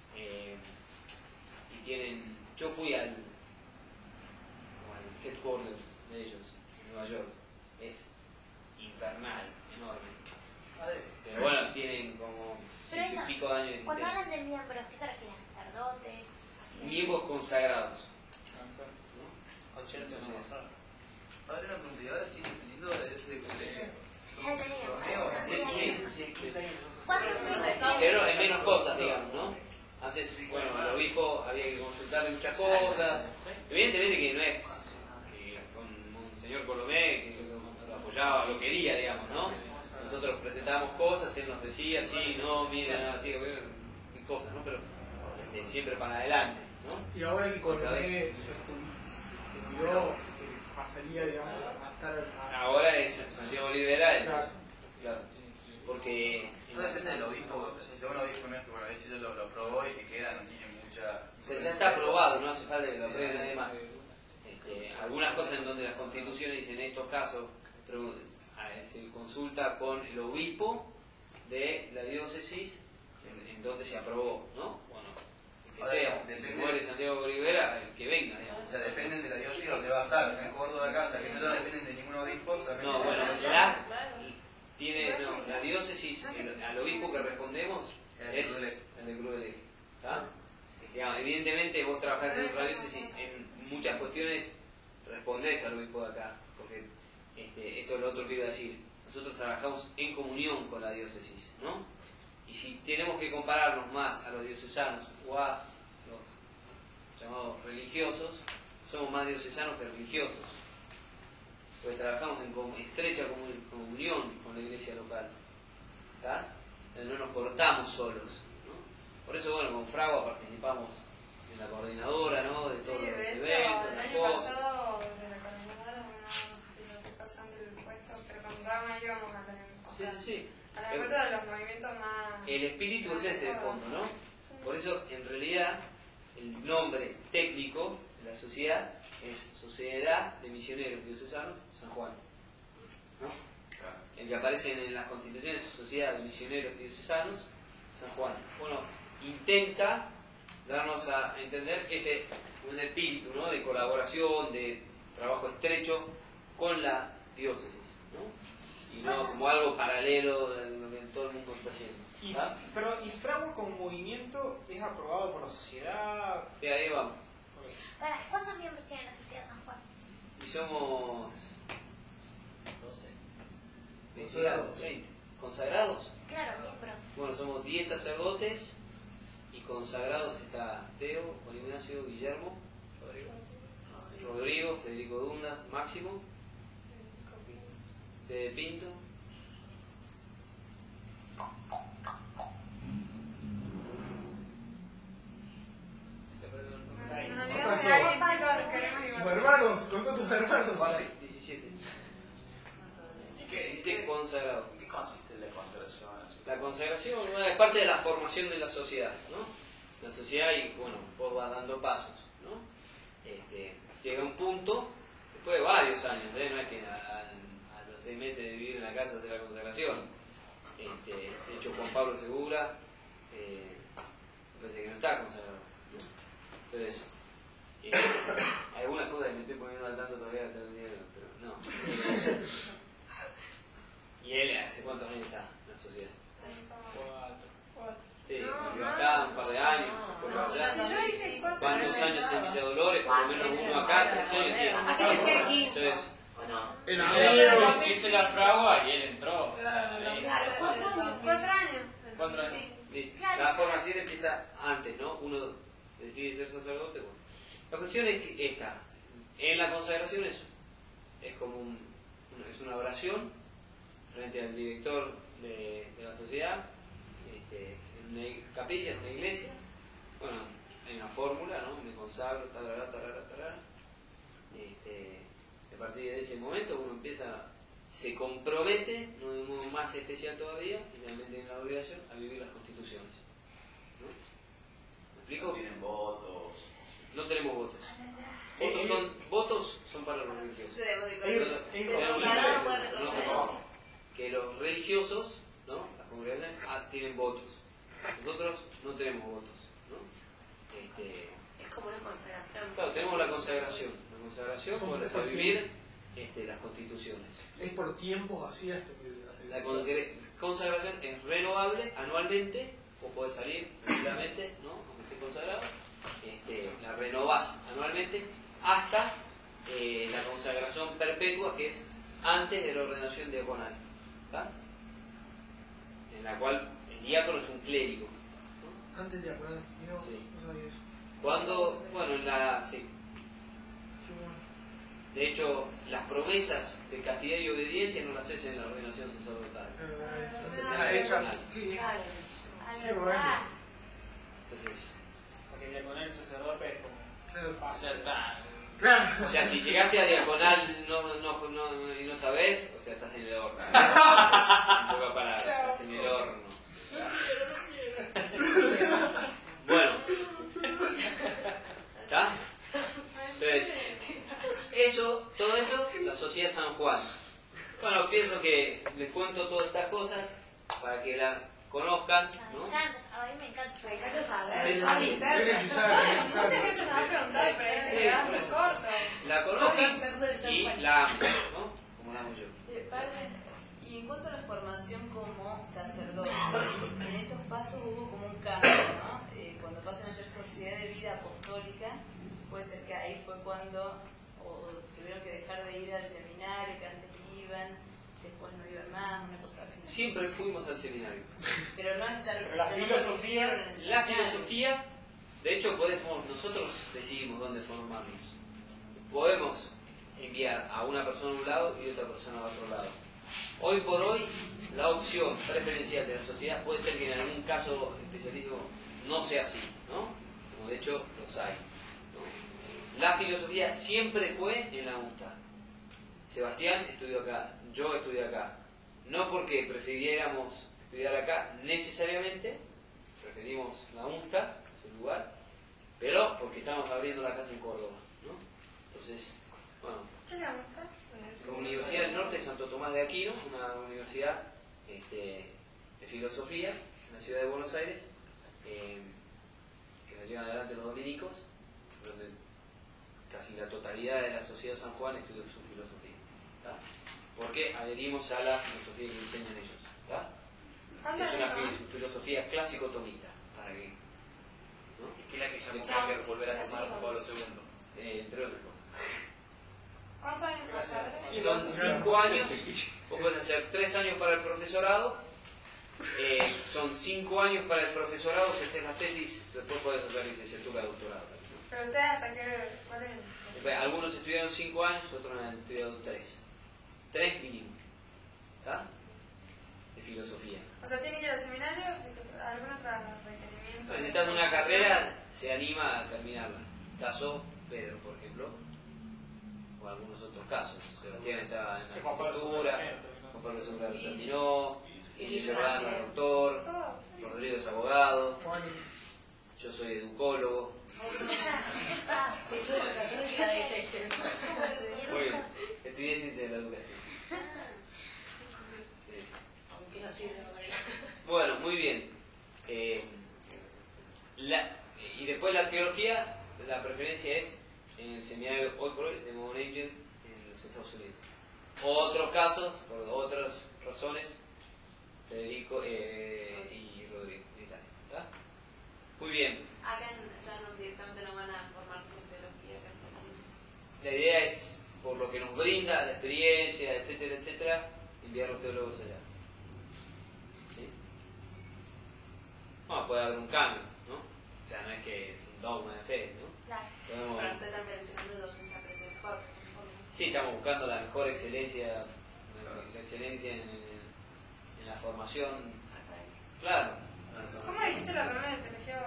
Y tienen, yo fui al headquarters de ellos, en Nueva York. Es infernal, enorme. Pero bueno, tienen como 5 y pico de años de Cuando existencia. hablan de miembros, ¿qué se refieren? ¿Sacerdotes? Miembros consagrados. Padre, una pregunta, y ahora sí, dependiendo de ese colegio. Ya tenemos. Sí. ¿Cuántos miembros tienen? Pero en menos cosas, digamos, ¿no? Antes, bueno, el obispo había que consultarle muchas cosas. Evidentemente que no es con Monseñor Colomé, que lo apoyaba, lo quería, digamos, ¿no? Nosotros presentábamos cosas, él nos decía, sí, no, miren, así, cosas, ¿no? Pero siempre para adelante, ¿no? Y ahora que Colomé se jubiló, pasaría, digamos, a estar... Ahora es Santiago Olivera, Claro. porque... No depende del obispo, si un obispo no es que, bueno, a veces lo aprobó y que queda, no tiene mucha... O sea, ya está aprobado, no hace falta que lo apruebe nadie más. Algunas cosas en donde las constituciones dicen en estos casos, pero se consulta con el obispo de la diócesis en donde se aprobó, ¿no? Bueno, el que sea, si se muere Santiago Olivera, el que venga, digamos. O sea, dependen de la diócesis donde va a estar, en el Córdoba de casa, que no dependen de ningún obispo. No, bueno, la diócesis, al obispo que respondemos es el de Cruz del Eje. ¿Está? Digamos, evidentemente vos trabajás en otra diócesis, en muchas cuestiones respondés al obispo de acá, porque esto es lo otro que iba a decir. Nosotros trabajamos en comunión con la diócesis, ¿no? Y si tenemos que compararnos más a los diocesanos o a los llamados religiosos, somos más diocesanos que religiosos, porque trabajamos en estrecha comunión con la iglesia local, ¿tá? No nos cortamos solos, ¿no? Por eso, bueno, con Fragua participamos en la coordinadora, ¿no? De todos los eventos, el las año cosas. pasado, de la coordinadora, no sé si lo que pasan del puesto, pero con Rama íbamos a tener... Sí, sí, sí. A la cuenta de los movimientos más... El espíritu es ese de fondo, ¿no? Por eso, en realidad, el nombre técnico de la sociedad es Sociedad de Misioneros Diocesanos San Juan, ¿no? El que aparece en las constituciones, Sociedad de Misioneros Diocesanos San Juan. Bueno, intenta darnos a entender ese un espíritu, ¿no? De colaboración, de trabajo estrecho con la diócesis, ¿no? Y no como algo paralelo de lo que todo el mundo está haciendo. Pero, ¿y Fragua como movimiento es aprobado por la sociedad? Y ahí vamos. Para, ¿cuántos miembros tiene la Sociedad San Juan? Y somos 12. 20. ¿Consagrados? Claro, miembros. Bueno, somos 10 sacerdotes y consagrados está Teo, Juan Ignacio, Guillermo, Rodrigo, Federico Dunda, Máximo, Fede Pinto. Sus hermanos, contá tus hermanos. 17. ¿Qué consagrado? ¿En qué consiste la consagración? La consagración es parte de la formación de la sociedad, ¿no? La sociedad, y bueno, vos vas dando pasos, ¿no? Llega un punto, después de varios años, no es que a los 6 meses de vivir en la casa hace la consagración. De hecho, Juan Pablo Segura parece que no está consagrado, ¿no? Entonces, hay algunas cosas que me estoy poniendo al tanto todavía hasta el día de hoy, pero no. ¿Y él hace cuántos años está en la sociedad? 4. Sí, vivió acá un par de años, por allá. Si yo hice 4 ¿Cuántos años en Villa Dolores? Por lo menos uno acá, 3 años tiene. Aquí decía 15. Entonces, Hice la fragua y él entró. Claro, 4 años. 4 años. sí, la formación empieza antes, ¿no? Uno decide ser sacerdote. Bueno. La cuestión es que esta, en la consagración es como es una oración frente al director de la sociedad, en una capilla, en una iglesia. Bueno, hay una fórmula, ¿no? Me consagro, tarará, tarará, tarará. A partir de ese momento uno se compromete, no de un modo más especial todavía, finalmente en la obligación, a vivir las constituciones, ¿no? ¿Me explico? ¿No tienen votos? No tenemos votos. Votos son para los religiosos. Que los religiosos, ¿no? Las congregaciones tienen votos. Nosotros no tenemos votos, ¿no? Es como una consagración. Claro, tenemos la consagración. La consagración para vivir las constituciones. Es por tiempos así hasta La consagración es renovable anualmente, o puede salir tranquilamente, ¿no? Aunque esté consagrado. La renovás anualmente hasta la consagración perpetua, que es antes de la ordenación diaconal, ¿tá? En la cual el diácono es un clérigo, ¿no? Antes de diaconal, no, Sí. no sabía eso. Cuando, bueno, sí. Qué bueno. De hecho, las promesas de castidad y obediencia no las haces en la ordenación sacerdotal, las haces en la diaconal. Qué bueno. Entonces, Porque diaconal el sacerdote es como... Claro. acertar. o sea, si llegaste a diaconal y no sabés, o sea, estás en el horno. En pocas palabras, estás en el horno. Bueno, ¿está? Entonces, todo eso, la Sociedad San Juan. Bueno, pienso que les cuento todas estas cosas para que la conozcan, ¿no? Me encanta, a mí me encanta. Me encanta saber. Sí, sí. Es necesario, es Mucha necesario. gente me va a preguntar, pero es que va muy corto. La conozcan y la amen, ¿no? Como la amo yo. Sí, padre. Y en cuanto a la formación como sacerdote, en estos pasos hubo como un cambio, ¿no? Cuando pasan a ser sociedad de vida apostólica, puede ser que ahí fue cuando tuvieron que dejar de ir al seminario, que antes iban, después no iban más, una cosa así. Siempre fuimos al seminario. Pero no estar Pero la filosofía, La filosofía, de hecho, nosotros decidimos dónde formarnos. Podemos enviar a una persona a un lado y otra persona a otro lado. Hoy por hoy, la opción preferencial de la sociedad puede ser que en algún caso especialísimo no sea así, ¿no? Como de hecho los hay, ¿no? La filosofía siempre fue en la UNTA. Sebastián estudió acá, yo estudié acá. no porque prefiriéramos estudiar acá necesariamente, preferimos la UNSTA, ese lugar, pero porque estamos abriendo la casa en Córdoba, ¿no? Entonces, bueno, ¿Qué es la UNSTA? la Universidad del Norte de Santo Tomás de Aquino, una universidad de filosofía en la ciudad de Buenos Aires, que la llevan adelante los dominicos, donde casi la totalidad de la sociedad de San Juan estudia su filosofía, ¿tá? Porque adherimos a la filosofía que enseñan ellos, ¿tá? Es una filosofía clásico-tomista, para que, ¿no? ¿Y qué es la que llamó Hacker volver a tomar Juan Pablo II? Entre otras cosas. ¿Cuántos años vas a hacer? Son 5 años, o pueden ser 3 años para el profesorado, son 5 años para el profesorado, si haces la tesis, después puedes hacer licenciatura, doctorado, ¿no? Pero ustedes hasta qué, ¿cuál es? Algunos estudiaron 5 años, otros han estudiado 3. 3 mínimo, ¿está? De filosofía. O sea, ¿tienen que ir al seminario? ¿Algún otro requerimiento? Necesitando una carrera, se anima a terminarla. Caso Pedro, por ejemplo, o algunos otros casos. Sebastián está en la arquitectura, Juan Pablo II lo terminó, Guillermo Serrano es doctor, Rodrigo es abogado, yo soy educólogo. Sí, eso es educación que la detecten. Muy bien, estudié ciencia de la educación. Sí. Aunque no sirve para ir. Bueno, muy bien. Y después la teología, la preferencia es en el seminario hoy por hoy de Mount Angel en los Estados Unidos. Otros casos, por otras razones, Federico y Rodrigo, en Italia. ¿Verdad? Muy bien. Acá ya no, directamente no van a formarse en teología acá en Argentina. La idea es, por lo que nos brinda la experiencia, etcétera, etcétera, enviar a los teólogos allá. ¿Sí? Bueno, puede haber un cambio, ¿no? O sea, no es que es un dogma de fe, ¿no? Claro. Podemos... Pero ustedes están seleccionando donde se aprende mejor. Sí, estamos buscando la mejor excelencia, la excelencia en la formación. Claro. ¿Cómo dijiste la carrera de teología?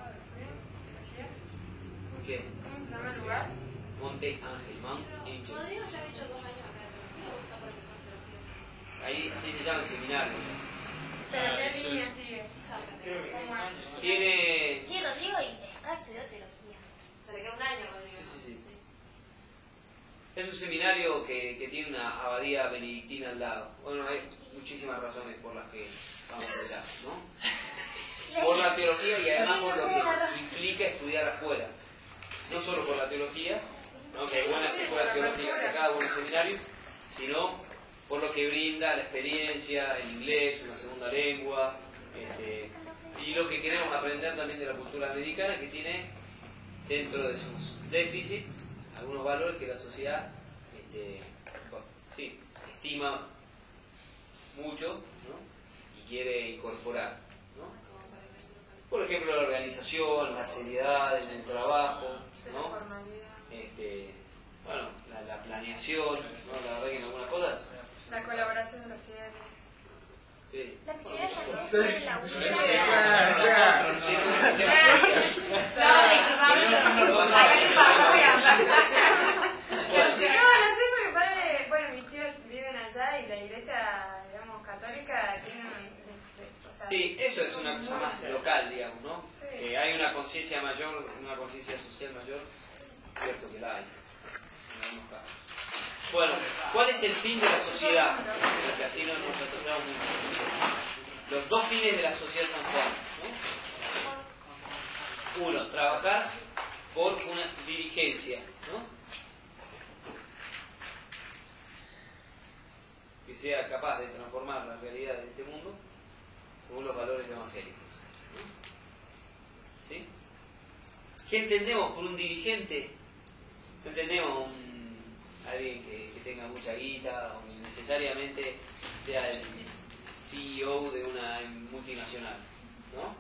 ¿Qué? ¿Cómo se llama el lugar? Monte Ángel, Mount Angel. Rodrigo ya ha hecho 2 años acá de teología o está por empezar teología. Ahí sí se llama el seminario. ¿Pero qué línea sigue? Creo que ¿Cómo es? Tiene... Sí, Rodrigo acá estudió teología. Se le queda 1 año, Rodrigo. Sí. Es un seminario que tiene una abadía benedictina al lado. Bueno, hay muchísimas razones por las que vamos allá, ¿no? Por la teología y además por lo que implica estudiar afuera. No solo por la teología, ¿no? Que hay buenas escuelas teológicas acá, buenos seminarios, sino por lo que brinda la experiencia, el inglés, una segunda lengua, y lo que queremos aprender también de la cultura americana, que tiene dentro de sus déficits algunos valores que la sociedad estima mucho, ¿no? Y quiere incorporar, ¿no? Por ejemplo, la organización, la seriedad en el trabajo, ¿no? Bueno, la planeación, ¿no? La verdad que en algunas cosas. La colaboración de los fieles. Sí. La mayoría de las cosas de la No sé porque padre, bueno, mis tíos viven allá y la iglesia, digamos, católica tiene o sea, Sí, eso es una cosa más local, digamos, ¿no? Sí. Hay una conciencia mayor, una conciencia social mayor, cierto que la hay, en algunos casos. Bueno, ¿cuál es el fin de la sociedad? Porque así no nos atrasamos mucho. Los 2 fines de la sociedad San Juan, ¿no? Uno, trabajar por una dirigencia, ¿no? Que sea capaz de transformar la realidad de este mundo según los valores evangélicos. ¿Sí? ¿Qué entendemos por un dirigente? No entendemos alguien que tenga mucha guita o que necesariamente sea el CEO de una multinacional, ¿no?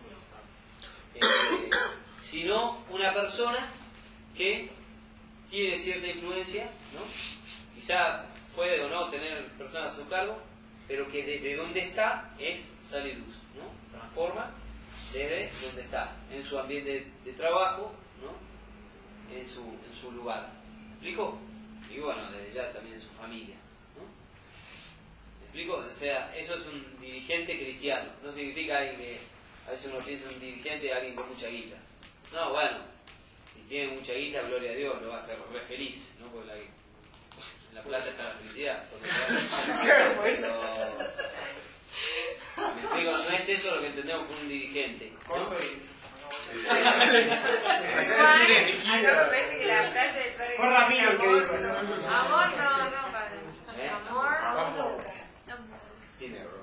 Sino una persona que tiene cierta influencia, ¿no? Quizá puede o no tener personas a su cargo, pero que desde donde está es sale luz, ¿no? Transforma desde donde está, en su ambiente de trabajo, ¿no? En su lugar. ¿Me explico? Y bueno, desde ya también en su familia, ¿no? explico? O sea, eso es un dirigente cristiano. No significa alguien que a veces uno piensa un dirigente, alguien con mucha guita. No, bueno, si tiene mucha guita, gloria a Dios, lo va a hacer re feliz, ¿no? Porque la plata está en la felicidad. Me explico, no es eso lo que entendemos con un dirigente, ¿no? Acá me parece que la frase del padre Fue Ramiro el que dijo eso. Amor, no, padre. Amor. Dinero.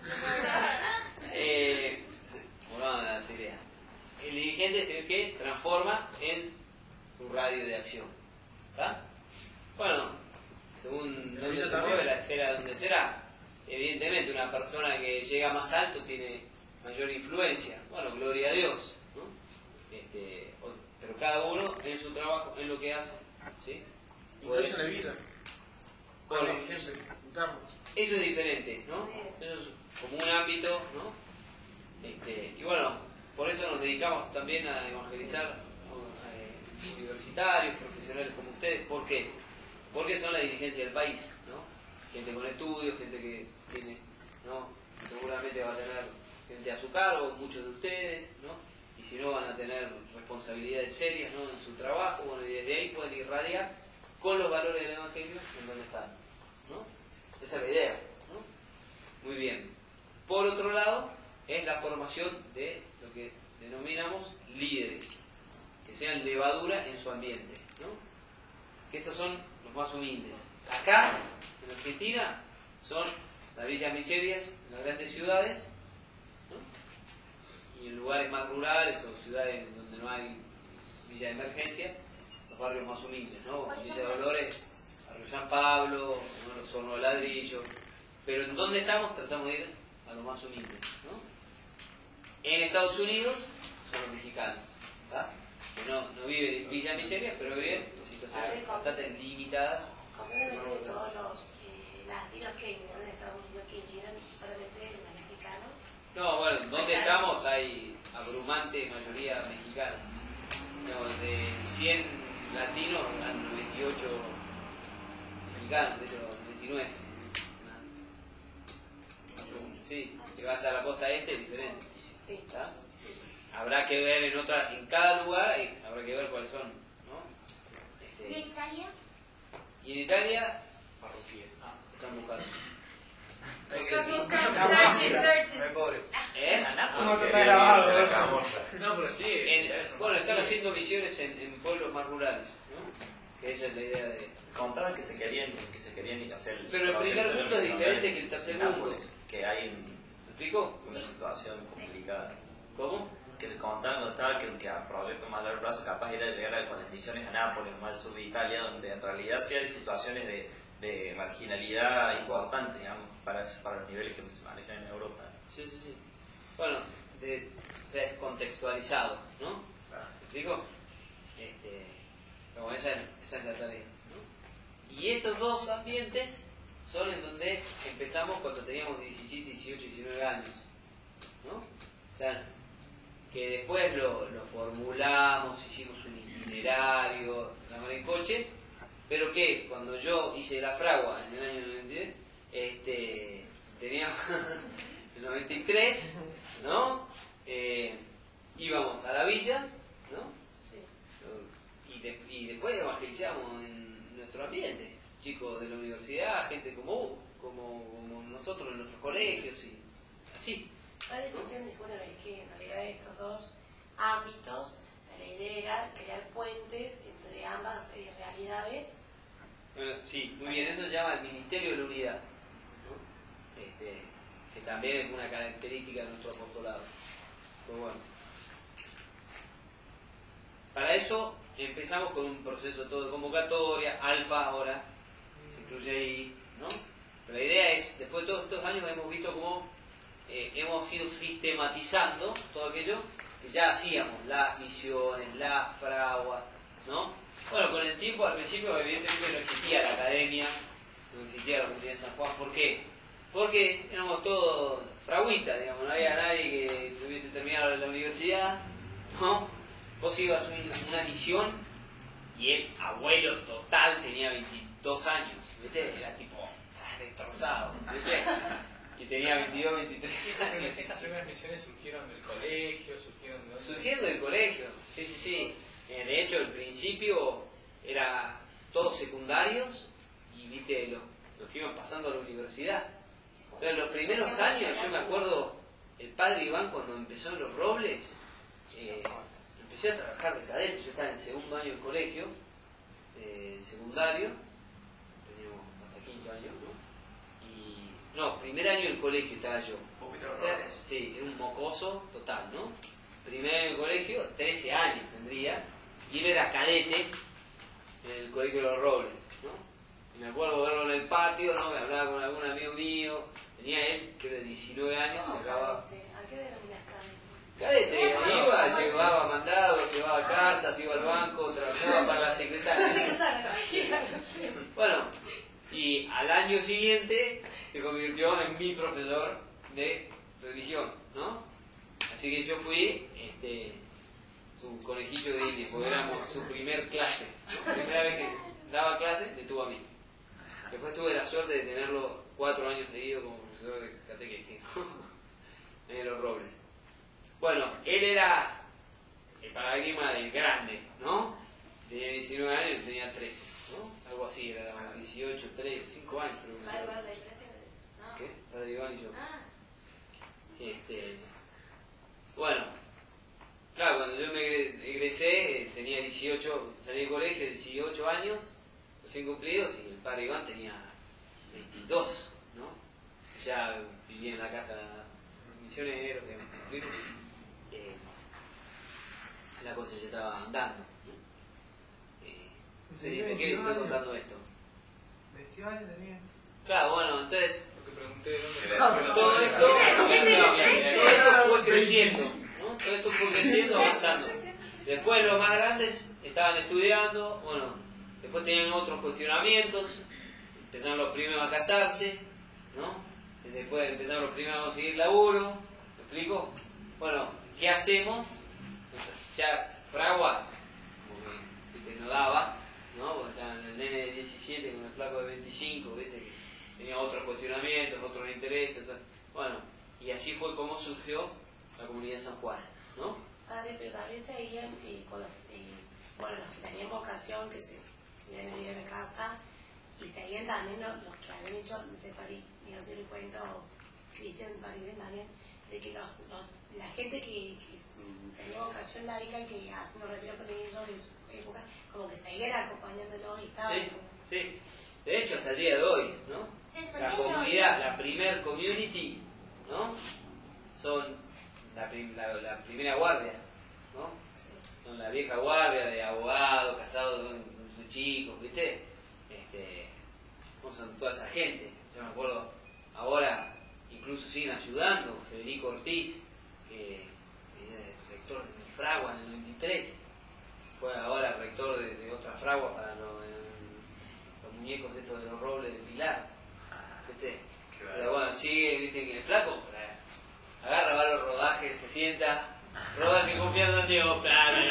Bueno, la idea. El dirigente es el que transforma en su radio de acción. ¿Está? Bueno, según donde se mueve la esfera donde será. Evidentemente una persona que llega más alto tiene mayor influencia. Bueno, gloria a Dios, ¿no? Pero cada uno en su trabajo, en lo que hace, ¿sí? Incluso en la vida. Con Bueno, dirigentes internos. eso es diferente, ¿no? Eso es como un ámbito, ¿no? Y bueno, por eso nos dedicamos también a evangelizar universitarios, profesionales como ustedes. ¿Por qué? Porque son la dirigencia del país, ¿no? Gente con estudios, gente que tiene, ¿no? Seguramente va a tener gente a su cargo, muchos de ustedes, ¿no? Y si no, van a tener responsabilidades serias, ¿no? En su trabajo, bueno, y desde ahí pueden irradiar con los valores del Evangelio en donde están, ¿no? Esa es la idea, ¿no? Muy bien. Por otro lado, es la formación de lo que denominamos líderes, que sean levadura en su ambiente, ¿no? Que estos son los más humildes. Acá, en Argentina, son las villas miserias, en las grandes ciudades, ¿no? Y en lugares más rurales o ciudades donde no hay villa de emergencia, los barrios más humildes, ¿no? Villa de Dolores, Barrio San Pablo, ¿no? Los Hornos de Ladrillo. Pero en donde estamos, tratamos de ir a los más humildes, ¿no? En Estados Unidos son los mexicanos, ¿tá? Que no viven en villas miserias, pero viven en situaciones bastante limitadas. Completamente todos los latinos que vinieron de Estados Unidos que vinieron solamente los mexicanos. No, bueno, donde estamos hay abrumante mayoría mexicana. Digamos, de 100 latinos, dan 98 mexicanos, de hecho 29. Sí, si vas a la costa este es diferente. Sí. ¿Tá? Habrá que ver en cada lugar, habrá que ver cuáles son, ¿no? ¿Y en Italia? Y en Italia, están buscando. ¿Cómo se está grabado? No, pero sí. Bueno, están haciendo misiones en pueblos más rurales, ¿no? Que esa es la idea de... Contaban que se querían ir a hacer... Pero el primer mundo es diferente que el tercer mundo. Que hay ¿Me explico? una situación complicada. ¿Cómo? Que les contaban cuando estaba que a proyecto más largo plazo capaz era llegar con las misiones a Nápoles, más al sur de Italia, donde en realidad sí hay situaciones de marginalidad importantes, digamos, para los niveles que se manejan en Europa. Sí. Bueno, o sea, es contextualizado, ¿no? ¿Me explico? Como esa es la tarea, ¿no? Y esos dos ambientes son en donde empezamos cuando teníamos 17, 18, 19 años, ¿no? O sea, que después lo formulamos, hicimos un itinerario, la maricoche, pero que cuando yo hice la fragua en el año 93, teníamos el 93, ¿no? Íbamos a la villa, ¿no? Sí. Y después evangelizamos en nuestro ambiente, chicos de la universidad, gente como nosotros en nuestros colegios y así. La discusión es que en realidad estos dos ámbitos, o sea, la idea era crear puentes entre ambas realidades. Sí, muy bien, eso se llama el Ministerio de la Unidad, ¿no? Que también es una característica de nuestro apostolado. Pues bueno. Para eso empezamos con un proceso todo de convocatoria, alfa ahora, se incluye ahí, ¿no? Pero la idea es, después de todos estos años hemos visto cómo hemos ido sistematizando todo aquello que ya hacíamos, las misiones, la fragua, ¿no? Bueno, con el tiempo, al principio, evidentemente no existía la academia, no existía la comunidad de San Juan. ¿Por qué? Porque éramos todos fraguitas, digamos, no había nadie que hubiese terminado la universidad, ¿no? Vos ibas a una misión y el abuelo total tenía 22 años, ¿viste? Era tipo, destrozado, ¿viste? Y tenía 22, 23 años. Esas primeras misiones surgieron del colegio, surgieron del colegio, sí, sí, sí. De hecho, al principio era todos secundarios y viste los que iban pasando a la universidad. Pero en los primeros años, yo me acuerdo, el padre Iván cuando empezó en Los Robles, empecé a trabajar de cadete. Yo estaba en segundo año del colegio, secundario, teníamos hasta quinto año, ¿no? No, primer año del colegio estaba yo. O sea, sí, era un mocoso total, ¿no? Primer año del colegio, 13 años tendría, y él era cadete en el colegio de Los Robles, ¿no? Y me acuerdo verlo en el patio, ¿no? Me hablaba con algún amigo mío, tenía él, que era de 19 años, se acababa... ¿A qué denominas Cadete, iba, llevaba mandados, llevaba cartas, iba al banco, trabajaba para la secretaria. Bueno, y al año siguiente se convirtió en mi profesor de religión, ¿no? Así que yo fui su conejillo de India, porque éramos su primer clase. La primera vez que daba clase, me tuvo a mí. Después tuve la suerte de tenerlo 4 años seguidos como profesor de catequesis en Los Robles. Bueno, él era el paradigma del grande, ¿no? Tenía 19 años y tenía 13, ¿no? Algo así, era 18, 3, 5 años. ¿Qué? Padre Iván y yo. Bueno, claro, cuando yo me egresé, tenía 18, salí del colegio, 18 años, recién cumplidos, y el padre Iván tenía 22, ¿no? Ya vivía en la casa de misioneros, que me explico. La cosa ya estaba andando. ¿Por qué estoy contando esto? 22 años tenía. Claro, bueno, entonces... Porque pregunté todo esto fue creciendo, ¿no? Todo esto fue creciendo, avanzando. Después los más grandes estaban estudiando, bueno, después tenían otros cuestionamientos, empezaron los primeros a casarse, ¿no? Después empezaron los primeros a conseguir laburo, ¿me explico? Bueno, ¿qué hacemos? Ya fragua, porque no daba, ¿no? Porque estaba el nene de 17 con el flaco de 25, ¿viste? Que tenía otros cuestionamientos, otros intereses. Bueno, y así fue como surgió la comunidad de San Juan, ¿no? Pero también seguían, bueno, los que tenían vocación, que se iban a vivir en casa, y seguían también los que habían hecho, no sé, ni no sé el cuento, Cristian también, de que la gente que tenía vocación laica, que hacen los retiros con ellos en su época, como que seguían acompañándolos y estaban. Sí, sí. De hecho, hasta el día de hoy, ¿no? La comunidad, la primer community, ¿no? Son la primera guardia, ¿no? Sí. Son la vieja guardia de abogados, casados con sus chicos, ¿viste? ¿Cómo son toda esa gente? Yo me acuerdo, ahora incluso siguen ayudando. Federico Ortiz, que es rector de mi fragua en el 93, fue ahora rector de otra fragua para los muñecos estos de Los Robles de Pilar, ¿viste? Pero bueno, sigue, ¿viste? Que el flaco agarra, va a los rodajes, se sienta, rodaje confiando en Dios,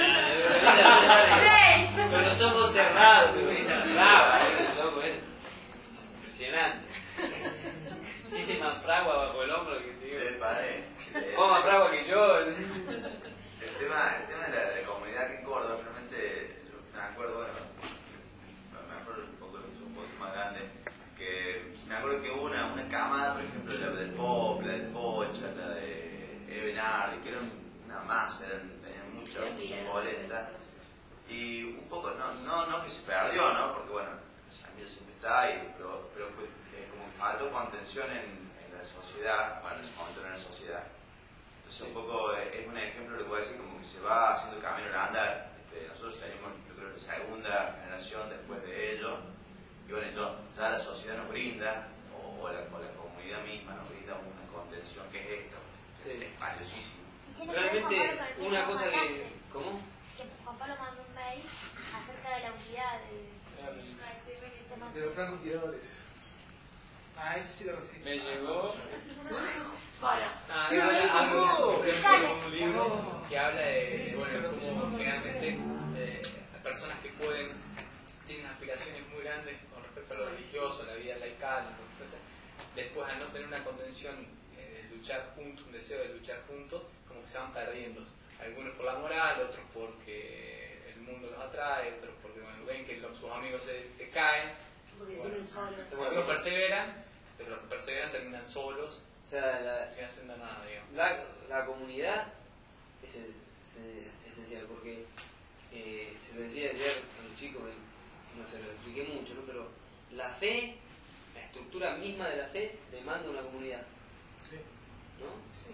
con los ojos cerrados, te pones a brava, loco, es impresionante. Tiene más fragua bajo el hombro que te digo. Sí, padre. Fue más fragua que yo. El tema de la comunidad que en Córdoba, realmente, yo me acuerdo, bueno, me acuerdo un poco, un poquito más grande, que me acuerdo que hubo una camada, por ejemplo, la del Pop, la del Pocha, la de Ebenardi, que eran una masa, tenían mucha boleta. Y un poco, no que se perdió, ¿no? Porque bueno, San Miguel siempre está ahí, pero como que faltó contención en la sociedad, bueno, se montó en la sociedad. Entonces un poco es un ejemplo, lo que voy a decir, como que se va haciendo el camino al andar. Nosotros tenemos, yo creo, la segunda generación después de ellos, y bueno, ya la sociedad nos brinda, o la comunidad misma nos brinda una contención que es esto, sí. Es valiosísimo. Realmente, una cosa que... ¿Cómo? Que Juan Pablo mandó un mail acerca de la unidad de los francotiradores. Ese sí lo recibí. Me llegó. Bueno, Un libro que habla de bueno, cómo generalmente las personas que pueden tienen aspiraciones muy grandes con respecto a lo religioso, a la vida laical, lo que fuese. Después, al no tener una contención de luchar juntos, un deseo de luchar juntos, como que se van perdiendo. Algunos por la moral, otros porque el mundo los atrae, otros porque bueno, ven que sus amigos se caen. Porque bueno, siguen solos. algunos perseveran, pero los que perseveran terminan solos, O sea, sin hacer nada, digamos. la comunidad es esencial, porque se lo decía ayer a los chicos, no se lo expliqué mucho, ¿no? Pero la fe, la estructura misma de la fe, demanda una comunidad. Sí. ¿No? Sí.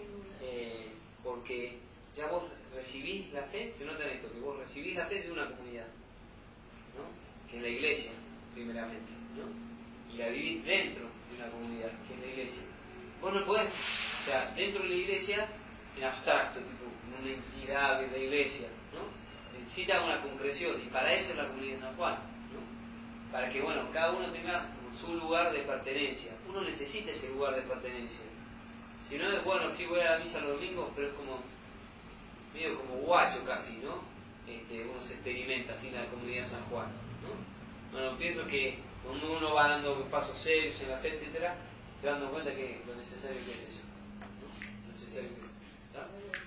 Porque ya vos recibís la fe, se nota en esto, que vos recibís la fe de una comunidad, ¿no? Que es la iglesia, primeramente, ¿no? Y la vivís dentro de una comunidad, que es la iglesia. Vos no podés, o sea, dentro de la iglesia, en abstracto, tipo una entidad de la iglesia, ¿no? Necesita una concreción, y para eso es la comunidad de San Juan, ¿no? Para que, bueno, cada uno tenga su lugar de pertenencia. Uno necesita ese lugar de pertenencia. Si no, bueno, sí voy a la misa los domingos, pero es como medio como guacho casi, ¿no? Uno se experimenta así en la comunidad de San Juan, ¿no? Bueno, pienso que cuando uno va dando pasos serios en la fe, etcétera, se va dando cuenta que lo necesario que es eso, ¿no? Lo necesario que es, ¿no?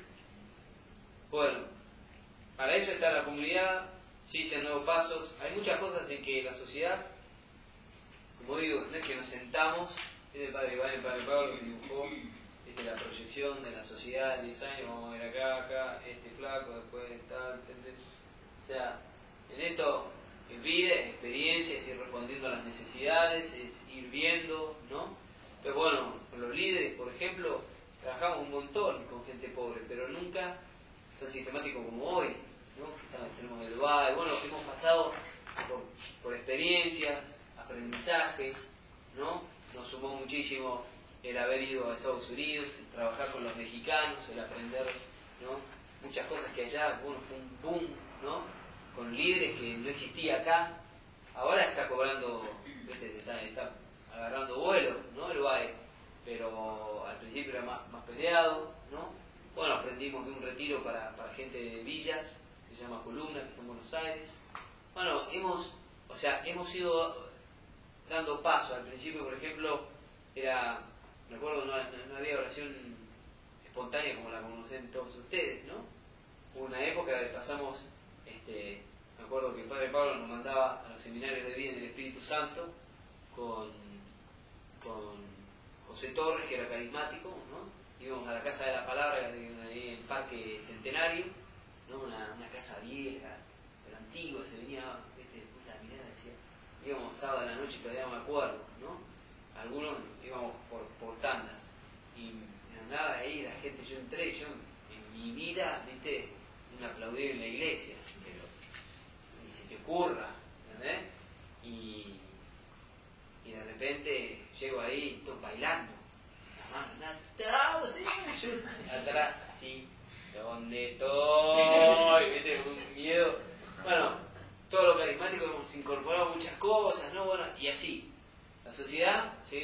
Bueno, para eso está la comunidad, sí se han dado pasos. Hay muchas cosas en que la sociedad, como digo, no es que nos sentamos, el padre Iván, el padre Pablo que dibujó la proyección de la sociedad en 10 años, vamos a ver acá, este flaco, después tal, o sea, en esto es vida, es experiencia, es ir respondiendo a las necesidades, es ir viendo, ¿no? Entonces, bueno, con los líderes, por ejemplo, trabajamos un montón con gente pobre, pero nunca tan sistemático como hoy, ¿no? Tenemos el BAE, bueno, hemos pasado por experiencias, aprendizajes, ¿no? Nos sumó muchísimo el haber ido a Estados Unidos, el trabajar con los mexicanos, el aprender, ¿no? Muchas cosas que allá, bueno, fue un boom, ¿no? Con líderes que no existía acá. Ahora está cobrando, ¿viste? Está agarrando vuelo, ¿no? El BAE, pero al principio era más peleado, ¿no? Bueno, aprendimos de un retiro para gente de villas, que se llama Columna, que está en Buenos Aires. Bueno, hemos ido dando paso. Al principio, por ejemplo, me acuerdo, no había oración espontánea como la conocen todos ustedes, ¿no? Hubo una época que pasamos, me acuerdo que el padre Pablo nos mandaba a los seminarios de vida en el Espíritu Santo con José Torres, que era carismático, ¿no? Íbamos a la Casa de la Palabra, ahí en el Parque Centenario, ¿no? Una casa vieja, pero antigua, se venía, la mirada decía, íbamos sábado a la noche, todavía me acuerdo, ¿no? Algunos íbamos por tandas y me andaba ahí la gente, yo entré, yo en mi vida, viste, me aplaudí en la iglesia, pero ni se te ocurra, ¿entendés? Y de repente llego ahí, todos bailando, la mano, yo atrás, así, ¿dónde estoy? ¿Viste? Un miedo. Bueno, todo lo carismático hemos incorporado muchas cosas, ¿no? Bueno, y así. La sociedad se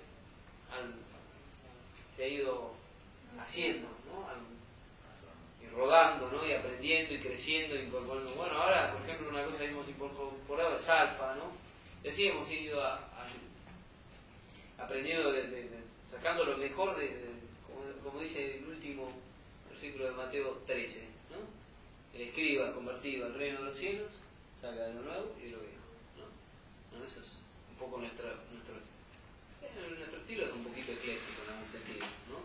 ha ido haciendo, ¿no? Y rodando, ¿no? Y aprendiendo y creciendo, incorporando. Bueno, ahora, por ejemplo, una cosa que hemos incorporado es alfa, ¿no? Y así hemos ido aprendiendo, sacando lo mejor como dice el último versículo de Mateo 13, ¿no? El escriba convertido al reino de los cielos, saca de lo nuevo y de lo viejo, ¿no? Bueno, eso es un poco nuestro estilo, es un poquito ecléctico en algún sentido, ¿no?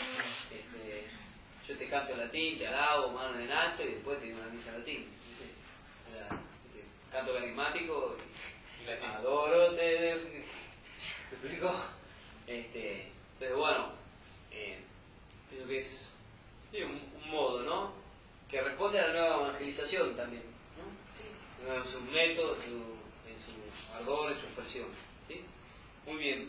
Yo te canto en latín, te alabo, manos en alto, y después te digo una misa en latín, ¿viste? Canto carismático y adoro, ¿te explico? Entonces, bueno, pienso que es un modo, ¿no? Que responde a la nueva evangelización también, ¿no? Sí. En sus métodos, en su ardor, en su expresión, ¿sí? Muy bien.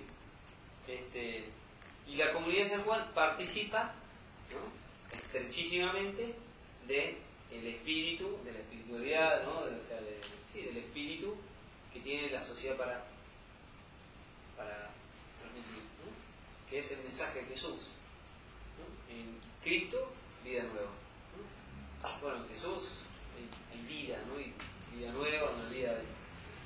Y la comunidad de San Juan participa, ¿no? Estrechísimamente del espíritu, de la espiritualidad, ¿no? Del espíritu que tiene la sociedad para transmitir, ¿no? Que es el mensaje de Jesús, ¿no? En Cristo, vida nueva, ¿no? Bueno, en Jesús hay vida, ¿no? Y vida nueva, una vida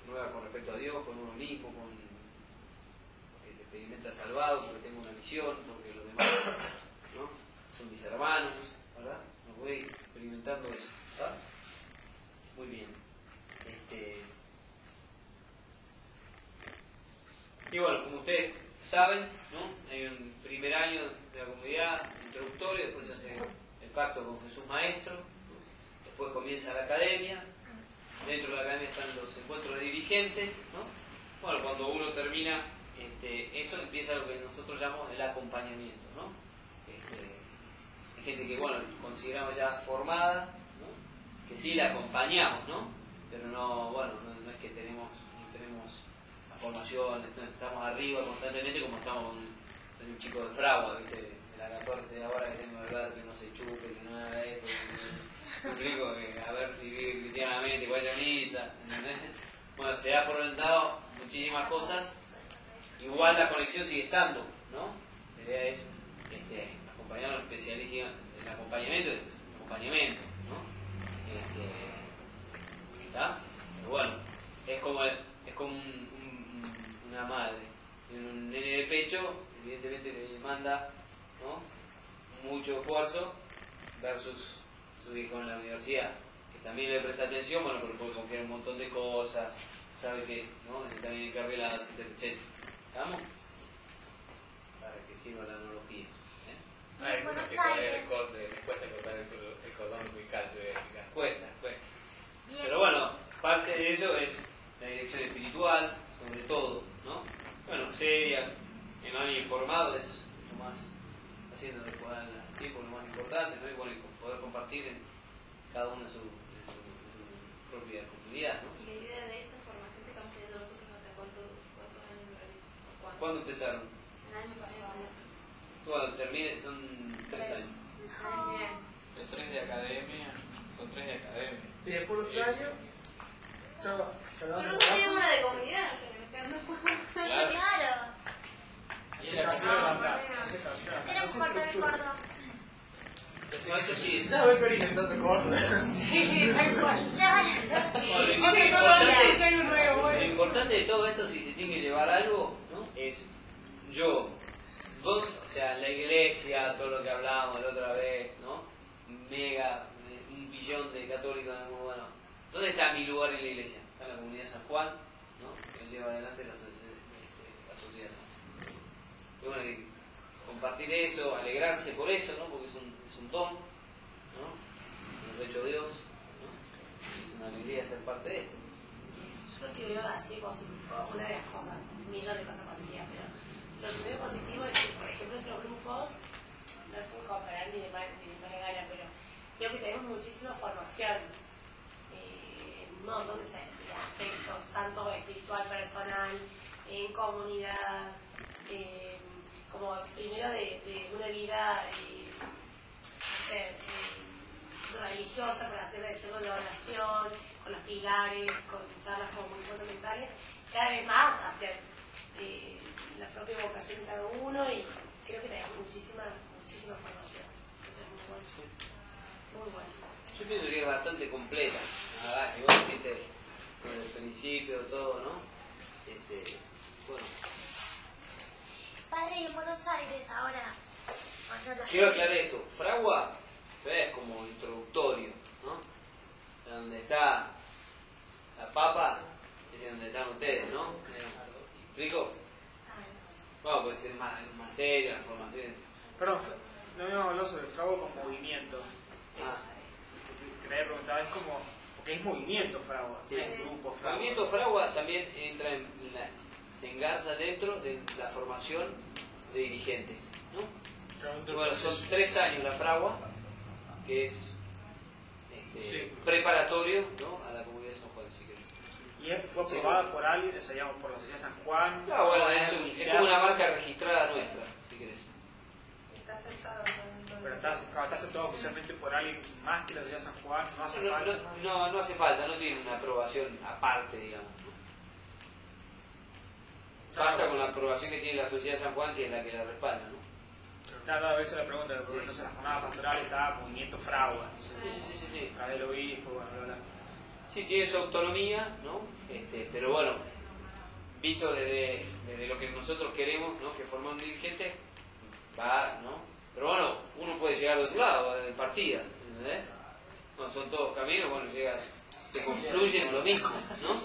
nueva con respecto a Dios, con uno mismo, con que se experimenta salvado, porque tengo una misión, porque los demás, ¿no?, son mis hermanos, ¿verdad? Me voy experimentando eso, ¿verdad? Muy bien. Y bueno, como ustedes saben, ¿no?, hay un primer año de la comunidad introductorio, después se hace el pacto con Jesús Maestro, ¿no?, después comienza la academia, dentro de la academia están los encuentros de dirigentes, ¿no? Bueno, cuando uno termina eso, empieza lo que nosotros llamamos el acompañamiento, ¿no? Hay gente que, bueno, consideramos ya formada, ¿no?, que sí la acompañamos, ¿no?, pero no, bueno, no es que tenemos la formación, no estamos arriba constantemente como estamos con un chico de Fragua, ¿viste?, de la 14 de ahora, que tengo que ver que no se chupe, que no haga esto, rico, que a ver si vive cristianamente, vaya a misa, ¿entendés? Bueno, se ha presentado muchísimas cosas, igual la conexión sigue estando, ¿no? La idea es acompañar a los especialistas. El acompañamiento es acompañamiento, ¿no? ¿Está? Pero bueno, es como una madre, tiene un nene de pecho, evidentemente le demanda, ¿no?, mucho esfuerzo, versus su hijo en la universidad, que también le presta atención, bueno, pero puede confiar en un montón de cosas, sabe que, ¿no?, también encarriladas, etcétera. ¿Estamos? Sí. Para que sirva la analogía. Hay algunos que les cuesta cortar el cordón umbilical. Cuesta. Pero bueno, parte de eso es la dirección espiritual, sobre todo, ¿no? Bueno, seria, bien informado es lo más, haciendo el tiempo lo más importante, ¿no? Y bueno, poder compartir en cada uno de su propia comunidad, ¿no? ¿Y la idea de esta formación que estamos teniendo nosotros hasta cuántos años en realidad? ¿Cuándo empezaron? El año pasado. Cuando termine son 3 años. Bien. Es 3 de academia, son 3 de academia. Y después otro año, Pero no tenía una de comunidad, o sea, que nos quedan 2 juegos. Claro. Queremos cortar el cordón. No, eso sí. ya voy experimentando cosas. Sí, tal cual. Lo importante de todo esto, si se tiene que llevar algo, ¿no?, es o sea, la iglesia, todo lo que hablábamos la otra vez, ¿no?, un billón de católicos, bueno, ¿dónde está mi lugar en la iglesia? Está en la comunidad de San Juan, ¿no?, que lleva adelante la sociedad San Juan. Y bueno, hay que compartir eso, alegrarse por eso, ¿no?, porque es un don, ¿no?, nos ha hecho Dios, ¿no?, es una alegría ser parte de esto. Yo creo que veo así una de las cosas, un millón de cosas positivas, pero lo que veo positivo es que, por ejemplo, en los grupos, no es por comparar ni de mala gana, pero creo que tenemos muchísima formación en un montón de aspectos, tanto espiritual, personal, en comunidad, como primero de una vida, no sé, religiosa, por así decirlo, de oración, con los pilares, con charlas como muy fundamentales, cada vez más hacer la propia vocación de cada uno, y creo que tenemos muchísima formación. Eso es muy bueno. Muy bueno. Yo pienso que es bastante completa, la verdad, que vos dijiste con el principio, todo, ¿no? Bueno. Padre, y en Buenos Aires ahora. Quiero aclarar esto. Fragua es como introductorio, ¿no? Donde está la papa es donde están ustedes, ¿no? ¿Me explico? Bueno, puede ser más serio, la formación. Perdón, no habíamos hablado sobre Fragua con movimiento. Que te había preguntado, es como, porque es movimiento Fragua, Sí. es grupo Fragua. El movimiento Fragua también entra se engarza dentro de la formación de dirigentes, ¿no? Bueno, son 3 años la Fragua, que es preparatorio, ¿no?, a la comunidad de San Juan, si querés. ¿Y fue aprobada por alguien, o sea, digamos, por la sociedad San Juan? Ah, bueno, es como una marca registrada nuestra, si querés. Está aceptado. Pero está aceptado oficialmente por alguien más que la sociedad San Juan, no hace falta. No hace falta, no tiene una aprobación aparte, digamos. Basta con la aprobación que tiene la sociedad San Juan, que es la que la respalda, ¿no? Claro, a veces la pregunta, porque entonces la jornada pastoral está movimiento Fragua. Sí. A través del obispo, bueno, bla, bla. Sí, tiene su autonomía, ¿no? Pero bueno, visto desde lo que nosotros queremos, ¿no? Que formar un dirigente, va, ¿no? Pero bueno, uno puede llegar de otro lado, de partida, ¿entendés? No, son todos caminos, bueno, se confluyen en lo mismo, ¿no?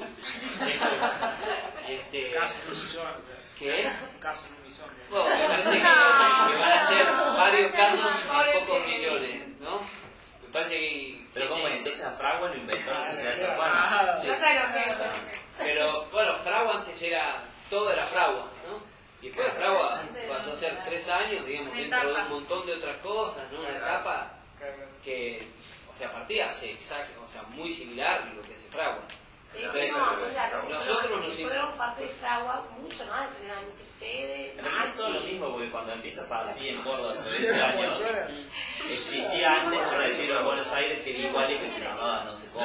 Casi un millón, o sea. ¿Qué? Casi un millón. Bueno, me parece que van a ser varios casos en pocos millones, ¿no? Me parece que... Pero ¿cómo es? Esa Fragua lo inventó la sociedad de San Juan. Sí. No te enojes. Pero bueno, Fragua antes todo era Fragua, ¿no? Y después de Fragua pasó a ser 3 años, digamos, dentro de un montón de otras cosas, ¿no? Una etapa que, o sea, partía hace exacto, o sea, muy similar a lo que hace Fragua. Entonces, nosotros nos fueron parte de Fragua mucho más de 3 años. Fede, En realidad es todo lo mismo, porque cuando empieza a partir en Córdoba hace 20 años, existía antes, por decirlo, en Buenos Aires, que era igual y que se llamaba no sé cómo.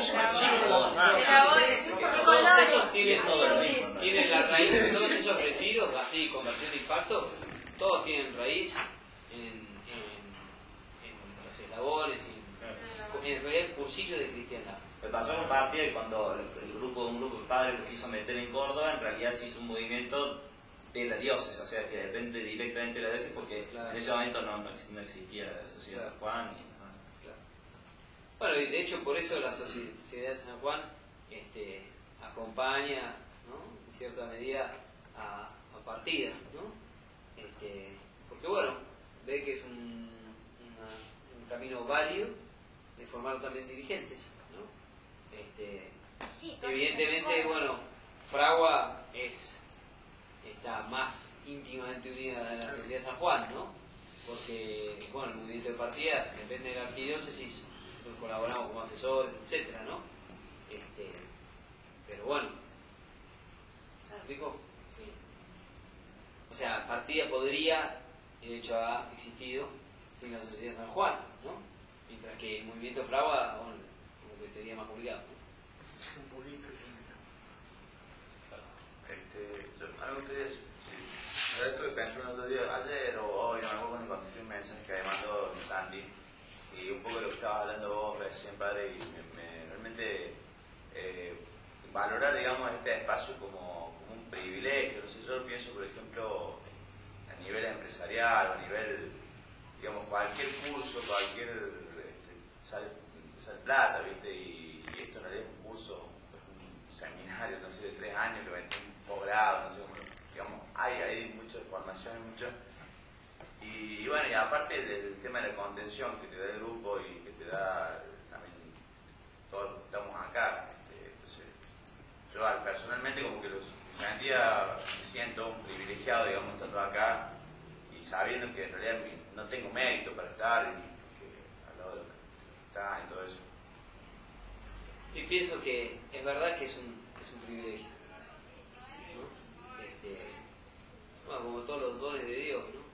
Todos esos tienen todo lo mismo. Tienen la raíz, todos esos retiros, así, conversión de impacto, todos tienen raíz en los eslabones, en realidad el cursillo de cristiandad. Me pasó con Partida que cuando un grupo de padres lo quiso meter en Córdoba, en realidad se hizo un movimiento de la diócesis, o sea, que depende directamente de la diócesis, porque en ese momento no existía la sociedad de San Juan. Bueno, y de hecho por eso la sociedad de San Juan acompaña, ¿no? En cierta medida a Partida, ¿no? Porque bueno, ve que es un camino válido de formar también dirigentes, ¿no? Evidentemente, bueno, Fragua está más íntimamente unida a la sociedad de San Juan, ¿no? Porque, bueno, el movimiento de Partida depende de la arquidiócesis, nosotros colaboramos como asesores, etcétera, ¿no? Pero bueno, ¿me explico? Sí. O sea, Partida podría, y de hecho ha existido, sin la sociedad de San Juan, ¿no? Mientras que el movimiento Fragua, bueno, como que sería más complicado, ¿no? Un poquito. Algo que ustedes, yo estuve pensando el otro día, ayer o hoy, no me acuerdo cuando encontré un mensaje que me mandó Santi, y un poco de lo que estabas hablando vos recién, padre, y realmente valorar, digamos, este espacio como un privilegio. No sé, yo pienso, por ejemplo, a nivel empresarial o a nivel, digamos, cualquier curso, sale plata, ¿viste? Y esto en realidad es un curso, un seminario, no sé, de 3 años, que vende un posgrado, no sé cómo, digamos, hay mucho de formación, mucho. Y bueno, y aparte del tema de la contención que te da el grupo y que te da también todos los que estamos acá, entonces, yo personalmente como que me siento un privilegiado, digamos, estando acá y sabiendo que en realidad no tengo mérito para estar al lado de los que están y todo eso. Y pienso que es verdad que es un privilegio, ¿no? Bueno, como todos los dones de Dios, ¿no?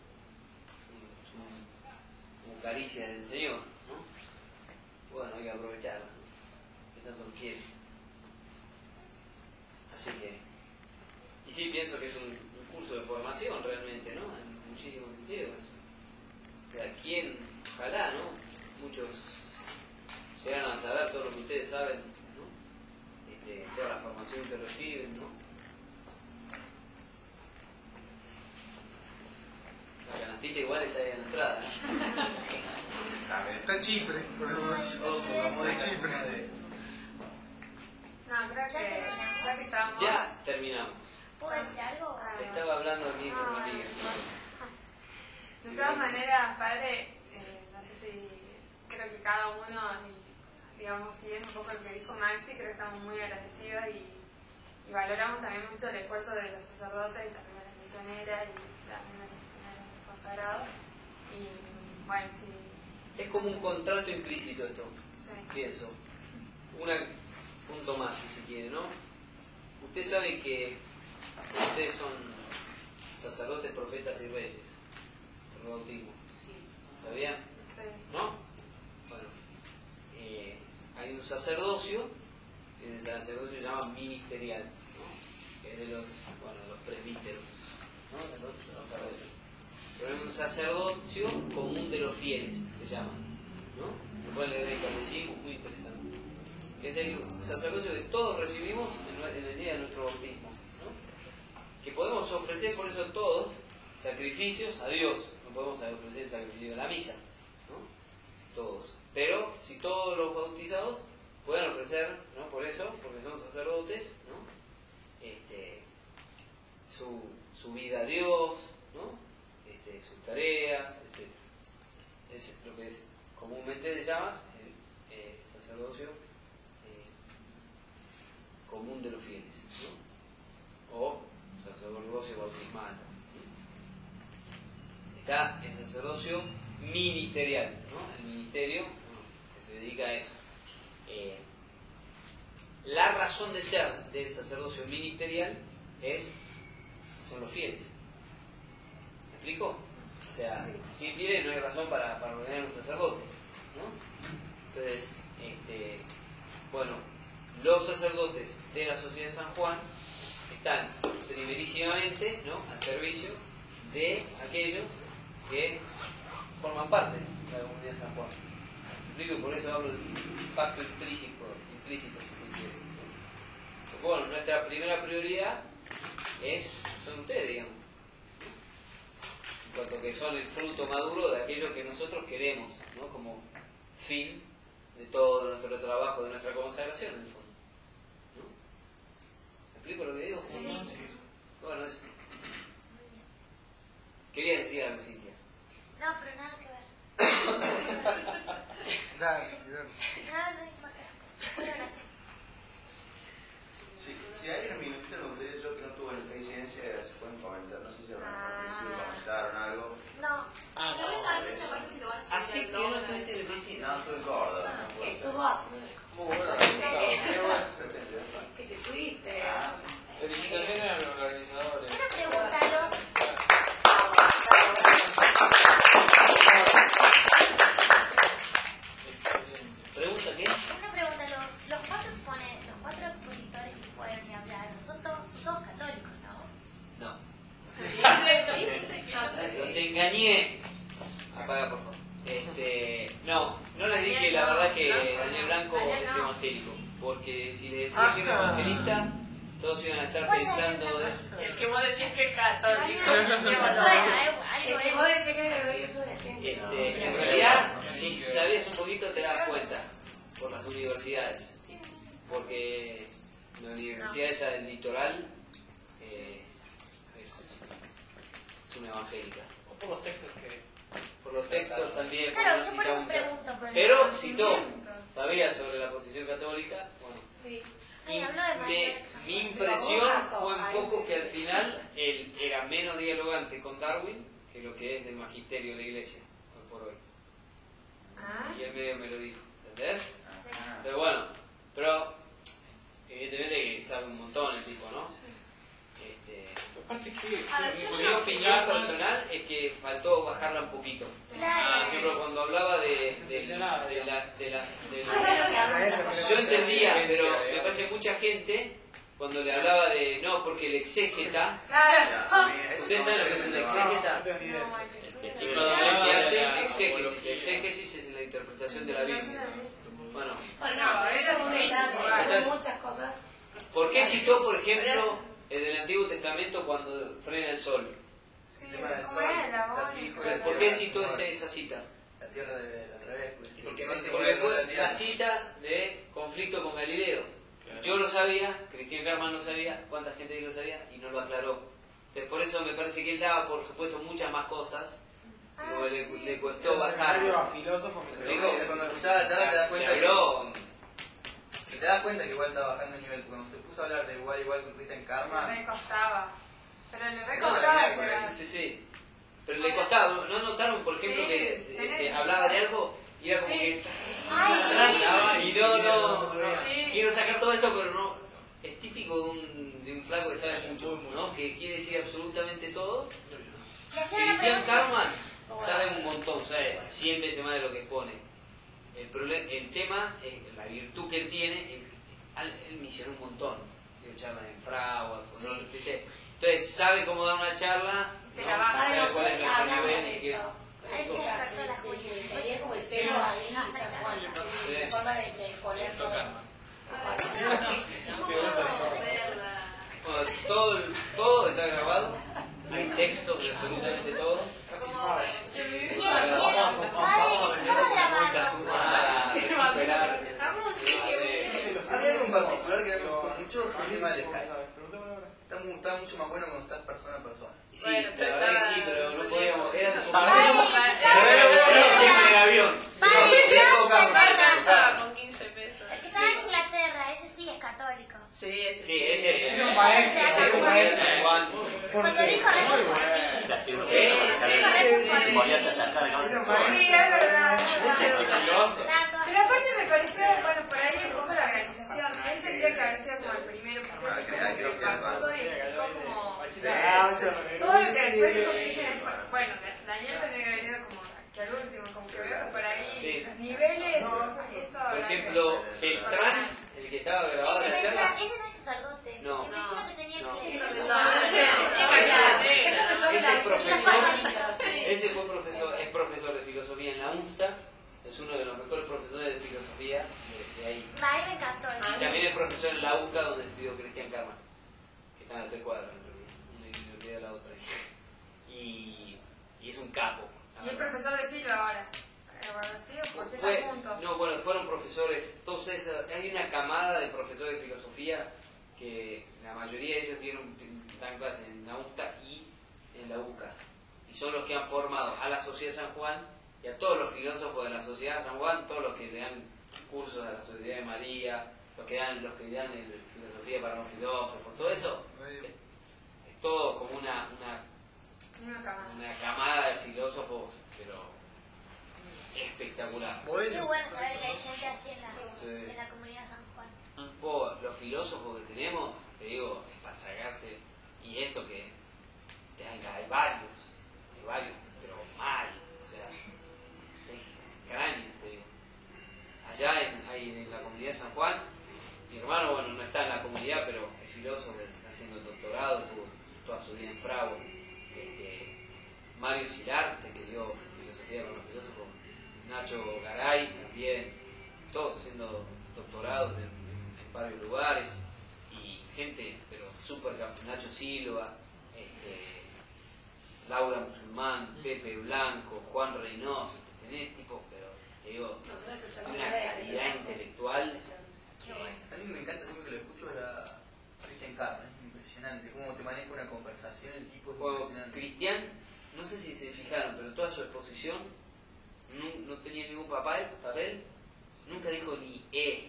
Como caricias del Señor, ¿no? Bueno, hay que aprovecharla, ¿no? Que tanto nos quiere. Así que, y sí pienso que es un curso de formación realmente, ¿no? En muchísimos sentidos. De aquí ojalá, ¿no? Muchos llegan a saber todo lo que ustedes saben, ¿no? Toda la formación que reciben, ¿no? La canastita igual está ahí en la entrada, ¿no? Está Chipre, por ejemplo. De Chipre. No, creo que ya que estamos... Ya terminamos. ¿Puedo decir algo? Estaba hablando aquí con mi amiga. De todas maneras, padre, no sé si creo que cada uno, digamos, siguiendo un poco lo que dijo Maxi, creo que estamos muy agradecidos y valoramos también mucho el esfuerzo de los sacerdotes y también de las misioneras y también de los misioneros consagrados. Y bueno, sí. Es como un contrato implícito esto, Sí. pienso. Un punto más, si se quiere, ¿no? Usted sabe que ustedes son sacerdotes, profetas y reyes. El bautismo. Sí. ¿Sabían? Sí. ¿No? Bueno, hay un sacerdocio, que el sacerdocio se llama ministerial, ¿no? Que es de los presbíteros, ¿no? De los sacerdotes. Pero es un sacerdocio común de los fieles, se llama, ¿no? Lo pueden leer en el catecismo, muy interesante. que es el sacerdocio que todos recibimos en el día de nuestro bautismo, ¿no? Que podemos ofrecer por eso todos sacrificios a Dios, no podemos ofrecer el sacrificio de la misa, ¿no? Todos. Pero si todos los bautizados pueden ofrecer, ¿no? Por eso, porque son sacerdotes, ¿no? Su vida a Dios, ¿no? Sus tareas, etc. Es lo que comúnmente se llama el sacerdocio común de los fieles, ¿no? O sacerdocio bautismal. Está el sacerdocio ministerial, ¿no? El ministerio, ¿no? Que se dedica a eso. La razón de ser del sacerdocio ministerial son los fieles. ¿Me explico? O sea, sin fieles no hay razón para ordenar un sacerdote, ¿no? Entonces, bueno, los sacerdotes de la Sociedad de San Juan están primerísimamente, ¿no? Al servicio de aquellos que forman parte de la comunidad de San Juan. ¿Me explico? Por eso hablo de pacto implícito si se quiere, ¿no? Porque, bueno, nuestra primera prioridad son ustedes, digamos, en cuanto que son el fruto maduro de aquello que nosotros queremos, ¿no? Como fin de todo nuestro trabajo, de nuestra consagración, en el fondo, ¿no? ¿Me explico lo que digo? Sí. Bueno, eso. ¿Querías decir algo, Cintia? No, pero nada que ver. Nada, bueno, gracias. Si hay un minutito, me gustaría, yo que no tuve la incidencia, se pueden comentar, no sé si comentaron algo. No. Así que no estuviste de visita. No, estuve en Córdoba. Estuvo haciendo Muy bueno. que te fuiste. Felicitaciones a los organizadores. Una pregunta, ¿Pregunta qué? Una pregunta, los cuatro expositores que fueron y hablaron, son todos católicos, ¿no? No. Los engañé. Apaga, por favor. No les dije la verdad que Daniel Blanco es evangélico. Porque si les decía que era evangelista, todos iban a estar pensando de... El que vos decís que es católico. El que vos decís que es católico. En realidad, si sabías un poquito te das cuenta por las universidades. Porque la universidad esa del litoral es una evangélica. O por los textos que... Por los textos también. Claro, yo por eso pregunto. Pero citó, sabía sobre la posición católica. Bueno. Sí. Mi impresión fue un poco que al final él era menos dialogante con Darwin que lo que es el magisterio de la iglesia, hoy por hoy. Y él medio me lo dijo, ¿entendés? Pero bueno, evidentemente que sabe un montón el tipo, ¿no? Mi opinión personal es que faltó bajarla un poquito. Por ejemplo, cuando hablaba yo entendía, pero me parece que mucha gente, cuando le hablaba de, no, porque el exégeta, ¿ustedes saben lo que es un exégeta? Que hace exégesis es la interpretación de la Biblia. Bueno, eso es un detalle, muchas cosas. ¿por qué citó, por ejemplo, el del Antiguo Testamento cuando frena el sol? Sí, ¿cómo era? ¿Por qué citó esa cita? La tierra del revés. Porque fue la cita de conflicto con Galileo. Yo lo sabía, Cristian Garman lo sabía, cuánta gente lo sabía y no lo aclaró. Entonces, por eso me parece que él daba, por supuesto, muchas más cosas. Pero le costó bajar. Cuando escuchaba la charla te das cuenta que te das cuenta que igual estaba bajando el nivel, porque cuando se puso a hablar de igual con Cristian Karma. Le costaba. Pero le recostaba llegar. Sí. Pero le costaba. ¿No notaron, por ejemplo, que hablaba de algo y era como que y no quiero sacar todo esto, pero no? Es típico de un flaco que sabe mucho, ¿no? Que quiere decir absolutamente todo. Cristian Karma sabe un montón, sabe 100 veces más de lo que expone. El tema, la virtud que él tiene, él misionó un montón. Dio charlas en Fragua, entonces sabe cómo dar una charla, ¿no? Sabe cuál es nuestro nivel. Sería como el sello ahí, San Juan, la forma de exponer todo. Bueno, todo está grabado, hay texto de absolutamente todo. Había algo en particular que me gustó mucho, el tema del Skype. Está mucho más bueno cuando estás persona a persona. Sí, la verdad que sí, pero no podíamos. Era como siempre en avión. Con 15 pesos. El que estaba en Inglaterra, ese sí es católico. Sí, ese sí, ese Es un maestro. es un maestro Juan. Cuando dijo recién Se podía acercar a Sí, es verdad. Pero aparte me pareció, bueno, por ahí un poco la organización. Él tendría que haber sido como el primero, porque fue como todo lo que después dijo que dice, bueno, Daniel tendría que haber ido como que al último, como que veo que por ahí los niveles, eso. Por ejemplo, Beltrán, el que estaba grabado en la charla. Ese no es sacerdote. No. Me imagino que tenía que Ese es profesor, ese fue profesor, es profesor de filosofía en la UNSTA, es uno de los mejores profesores de filosofía de ahí. A mí me encantó. Y también es profesor en la UCA, donde estudió Cristian Carman, que está en las 3 cuadras, en realidad, una universidad de la otra. Y es un capo. Y el profesor de Silva ahora. ¿Sí? ¿Por qué están juntos? No, bueno, fueron profesores, todos esos, hay una camada de profesores de filosofía que la mayoría de ellos dan clases en la UNSTA y en la UCA. Y son los que han formado a la Sociedad San Juan y a todos los filósofos de la Sociedad San Juan, todos los que le dan cursos a la Sociedad de María, los que dan filosofía para los filósofos, todo eso es todo como una camada de filósofos, pero espectacular. Qué bueno saber que hay gente así en la comunidad San Juan. Los filósofos que tenemos, te digo, es para sacarse, y esto que hay varios, pero mal, o sea, es cráneo, te digo. Allá en la comunidad San Juan, mi hermano, bueno, no está en la comunidad, pero es filósofo, está haciendo el doctorado, tuvo toda su vida en Fragua. Mario Silarte, que dio filosofía para los filósofos, Nacho Garay también, todos haciendo doctorados en varios lugares, y gente, pero súper, Nacho Silva, Laura Musulmán, Pepe Blanco, Juan Reynoso, tenés tipo, pero te digo, una calidad intelectual. A mí me encanta siempre que lo escucho a Cristian Carman, es impresionante, cómo te maneja una conversación, el tipo es impresionante. Cristian, no sé si se fijaron, pero toda su exposición no tenía ningún papel, nunca dijo ni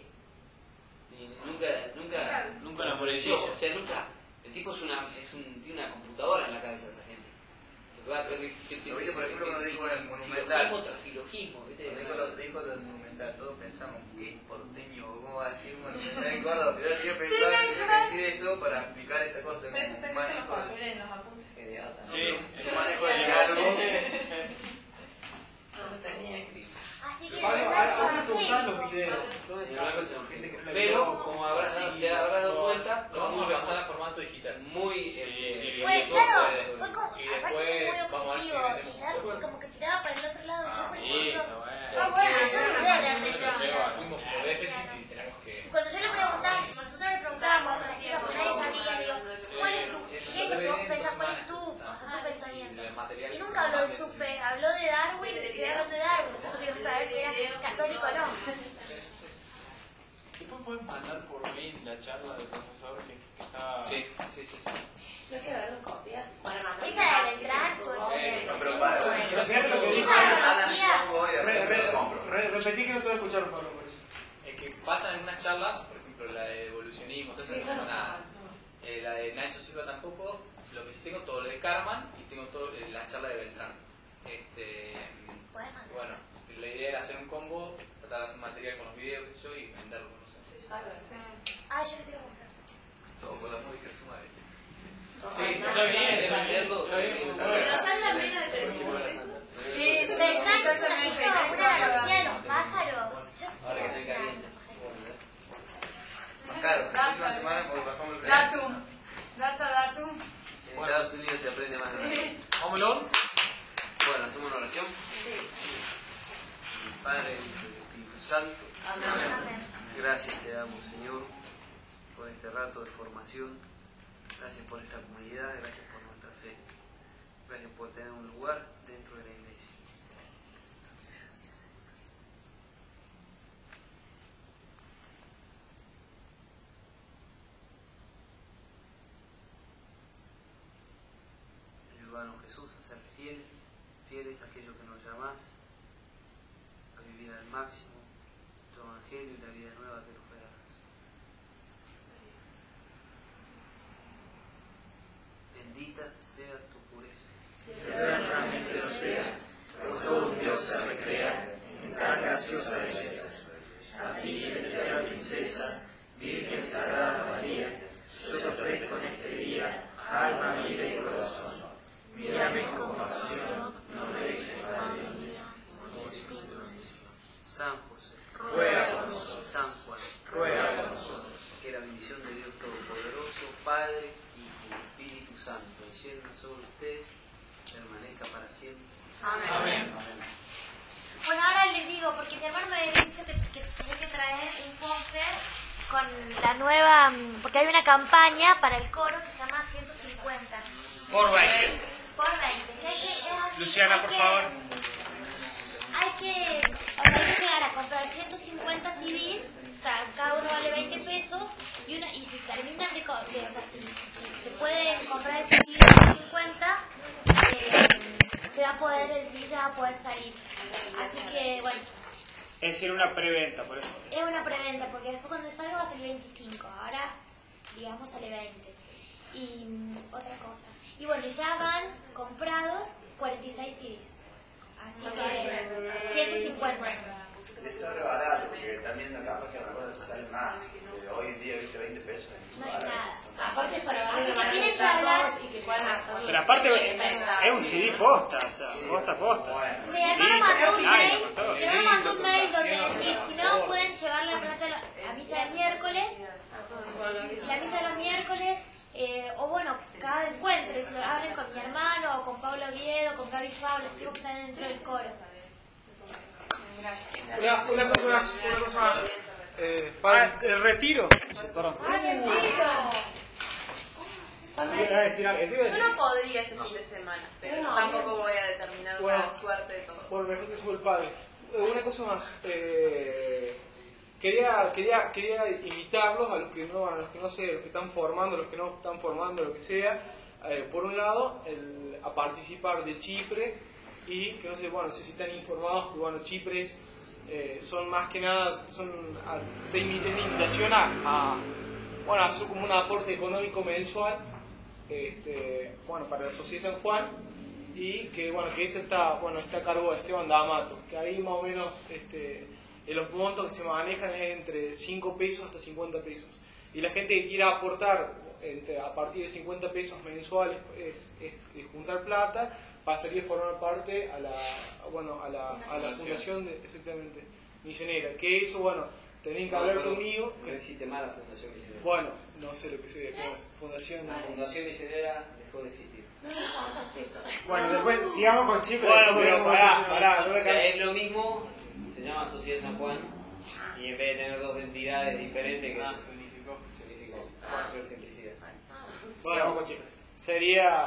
nunca lo apareció, o sea, nunca. El tipo tiene una computadora en la cabeza de esa gente. Lo viste, por ejemplo, cuando dijo en el Monumental. Silogismo, ¿viste? Dijo en el Monumental, todos pensamos, ¿qué porteño? ¿Cómo va a decir un Monumental en Córdoba? Pero yo pensaba que tenía que decir eso para explicar esta cosa. Pero eso también manejo los papeles nos apuntes que dio también. Sí, un manejo del diálogo. No lo tenía escrito. Así que ahora me gustaban los videos. Pero, como te habrás dado cuenta, lo vamos a pasar a formato digital. Muy. Pues claro, fue como, y aparte después fue muy vamos a ver si objetivo, y metemos ya como que tiraba para el otro lado, y yo pensé, bueno, yo no idea realmente. Fuimos por déficit y tenemos que. Cuando yo le preguntaba, nosotros le preguntábamos a las chicas, porque nadie sabía, le digo, ¿cuál es tu, qué es lo que vos pensás, cuál es tu pensamiento? Y nunca habló de su fe, habló de Darwin, y estoy hablando de Darwin, nosotros queremos saber si era católico o no. Después pueden mandar por mail la charla del profesor que está... Sí. Yo quiero ver las copias para mandar. Esa de entrar, pues. Pero para, Pero fíjate lo que dice. Repetí que no te voy a escuchar, Pablo, por eso. Es que faltan algunas charlas, por ejemplo la de evolucionismo, no tengo nada. La de Nacho Silva tampoco. Lo que sí tengo todo lo de Carman y tengo todo la charla de Beltrán. Bueno, la idea era hacer un combo, tratar de hacer material con los videos y venderlo, no sé. Yo lo quiero comprar. Todo por la música suma de... Sí, está bien. Nos haya menos de 300 pesos. Sí, Beltrán hizo una analogía de los pájaros. Ahora que tenga bien. Más caro, la última semana porque bajamos el precio. Datum. En Estados Unidos se aprende más. Vámonos. Bueno, hacemos una oración. Sí. Padre, Espíritu Santo. Amén. Gracias te damos, Señor, por este rato de formación. Gracias por esta comunidad, gracias por nuestra fe. Gracias por tener un lugar dentro de la iglesia. Ayúdanos, Jesús, a ser fieles a aquello que nos llamás, a vivir al máximo tu evangelio y la vida nueva que nos regalas. Bendita sea tu pureza. Eternamente lo sea, por todo un Dios se recrea en tan graciosa belleza. A ti, eterna princesa, Virgen Sagrada María, yo te ofrezco en este día alma, vida y corazón. Mírame con compasión, no me dejes Madre mía. San José, ruega por nosotros. San Juan, ruega por nosotros. Que la bendición de Dios Todopoderoso, Padre, Hijo y Espíritu Santo, descienda sobre ustedes, permanezca para siempre. Amén. Bueno, ahora les digo, porque mi hermano me había dicho que tenía que traer un póster con la nueva, porque hay una campaña para el coro que se llama 150. Por 20. Por 20. Luciana, por favor. Hay que llegar a comprar 150 CDs, o sea, cada uno vale 20 pesos, y si terminan o sea, si se pueden comprar ese CD de 50, el CD ya va a poder salir. Así que, bueno. Es decir, una preventa, por eso. Es una preventa, porque después cuando salga va a salir 25, ahora, digamos, sale 20. Y otra cosa. Y bueno, ya van comprados 46 CDs. Así que 150. Está re barato, porque también capaz que a lo mejor te sale más. Pero hoy en día, viste, 20 pesos. No hay nada. Aparte es para Así que darle tienen que hablar. y que puedan hacerlo. Pero aparte es un CD posta, o sea, posta. Mi hermano mandó un mail donde decir, si no pueden llevar la plata a misa de miércoles, la misa de los miércoles, o bueno, cada encuentro, y se lo hablen con mi hermano, o con Pablo Oviedo, con Gaby Fabio, los chicos que están dentro del coro. Una cosa más. El retiro. Perdón. Yo no podría ese fin de semana, pero tampoco voy a determinar la suerte de todo. Bueno, mejor que soy el padre. Una cosa más. Quería invitarlos a los que no sé, los que están formando, los que no están formando, lo que sea, por un lado, a participar de Chipre y que no sé, bueno, si están informados que bueno, Chipre son más que nada, de invitación a hacer como un aporte económico mensual, bueno, para la Sociedad San Juan, y que bueno, que eso está a cargo de Esteban D'Amato, que ahí más o menos los montos que se manejan es entre 5 pesos hasta 50 pesos. Y la gente que quiera aportar a partir de 50 pesos mensuales es juntar plata, pasaría a formar parte a la fundación exactamente misionera. Que eso, bueno, tenían que hablar conmigo. No existe más la fundación misionera. Bueno, no sé lo que sea, fundación. La fundación misionera dejó de existir. Bueno, después sigamos con Chipre. Bueno, pero pará. O sea, es lo mismo, se llama Sociedad San Juan, y en vez de tener dos entidades diferentes, que se unificó. Por simplicidad. Sigamos con Chipre. Sería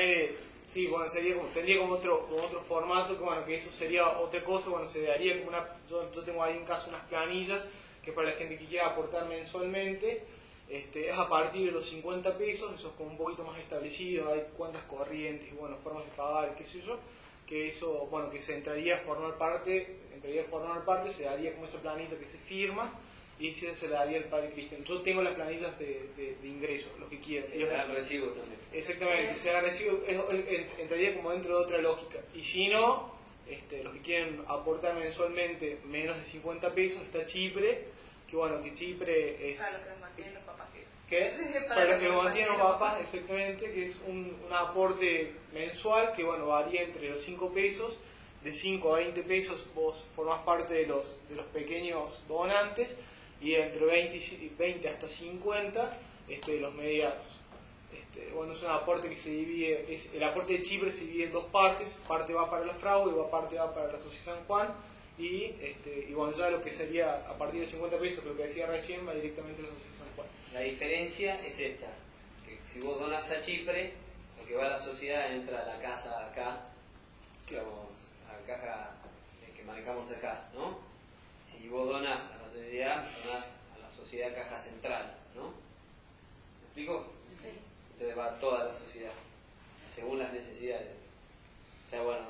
tendría como otro formato, que bueno, que eso sería otra cosa, bueno, se daría como yo tengo ahí en casa unas planillas que para la gente que quiera aportar mensualmente, es a partir de los 50 pesos, eso es como un poquito más establecido, hay cuántas corrientes, bueno, formas de pagar, qué sé yo, que eso, bueno, que se entraría a formar parte, se daría como esa planilla que se firma, y se la daría al Padre Cristian. Yo tengo las planillas de ingreso, los que quieran. Se dan recibo también. Exactamente, se dan recibo, entraría como dentro de otra lógica. Y si no, los que quieren aportar mensualmente menos de 50 pesos, está Chipre, que bueno, que Chipre es... Para los que nos mantienen los papás. ¿Qué? Para los que nos mantienen los papás, exactamente, que es un aporte mensual que bueno, varía entre los 5 pesos, de 5 a 20 pesos vos formás parte de los pequeños donantes, y entre 20 hasta 50 los medianos. Bueno, es un aporte que se divide, el aporte de Chipre se divide en dos partes, parte va para la fraude y parte va para la Sociedad San Juan, y bueno, ya lo que sería a partir de 50 pesos, lo que decía recién, va directamente a la asociación Juan. La diferencia es esta, que si vos donas a Chipre, lo que va a la sociedad entra a la casa acá, digamos, a la caja que manejamos acá, ¿no? Si vos donas a la sociedad, donás a la sociedad caja central, ¿no? ¿Me explico? Sí. Entonces va toda la sociedad, según las necesidades. O sea, bueno,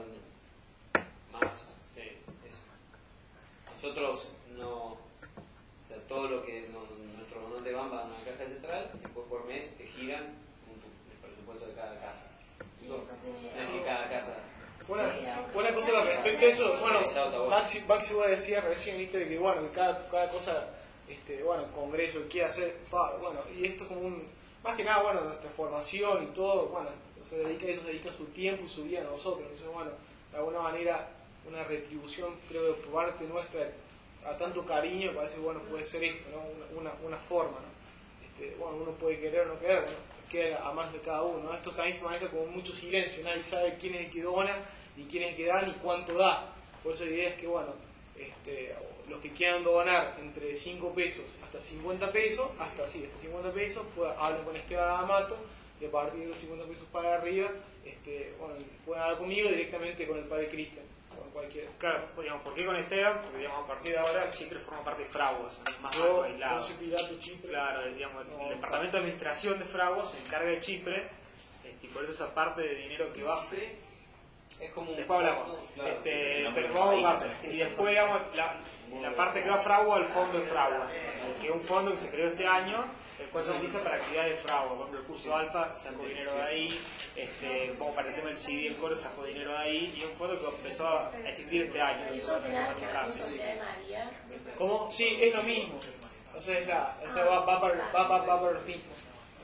más, sí, eso. Nosotros no, o sea, todo lo que nuestros donantes van a una caja central, después por mes te giran según el presupuesto de cada casa. Y eso tiene... Es que cada casa... Buena cosa respecto a eso, bueno, Maxi vos decía recién, viste, de que bueno, que cada cosa, bueno, congreso que quiere hacer, bueno, y esto es como un, más que nada, bueno, nuestra formación y todo, bueno, ellos dedican su tiempo y su vida a nosotros, entonces bueno, de alguna manera, una retribución, creo, por parte nuestra, a tanto cariño, parece, bueno, puede ser esto, ¿no? Una forma, ¿no? Bueno, uno puede querer o no querer, bueno, queda a más de cada uno, ¿no? Esto también se maneja con mucho silencio, nadie sabe quién es el que dona, ni quién es el que da, ni cuánto da. Por eso la idea es que, bueno, los que quieran donar entre 5 pesos hasta 50 pesos, hasta 50 pesos, hablen con Esteban Amato, y a partir de los 50 pesos para arriba, bueno, pueden hablar conmigo directamente con el padre Cristian, con cualquiera. Claro, digamos, ¿por qué con Esteban? Porque digamos, a partir de ahora Chipre forma parte de Fraguas, es más aislado. Yo soy Pilato Chipre. Claro, digamos, el departamento de administración de Fraguas se encarga de Chipre, y por eso esa parte de dinero que va... Es como un... Después hablamos. Claro, Pero vamos a y después, digamos, la parte que va a Fragua, el fondo de Fragua, que es un fondo que se creó este año, el cual se utiliza para actividades de Fragua. Por ejemplo, el curso Alfa sacó dinero de ahí, como para el tema del CD, el coro sacó dinero de ahí, y es un fondo que empezó a existir este año. ¿Eso tiene nada que ver con Sociedad de María? ¿Cómo? Sí, es lo mismo. O sea, va para los mismos.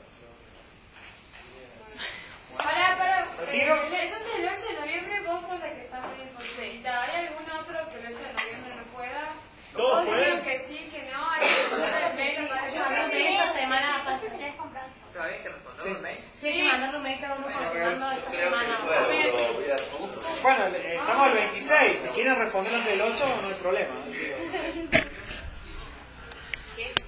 Entonces el 8 de noviembre vos sos la que está muy imposibilitada. ¿Hay algún otro que el 8 de noviembre no pueda? Todos pueden. pueden. Que sí, que no. Hay que escuchar el mail para Esta semana ¿Todavía hay que responder un mail? Sí, que mandar un mail cada uno confirmando esta semana. Bueno, estamos el 26, si quieren responder antes del 8 no hay problema.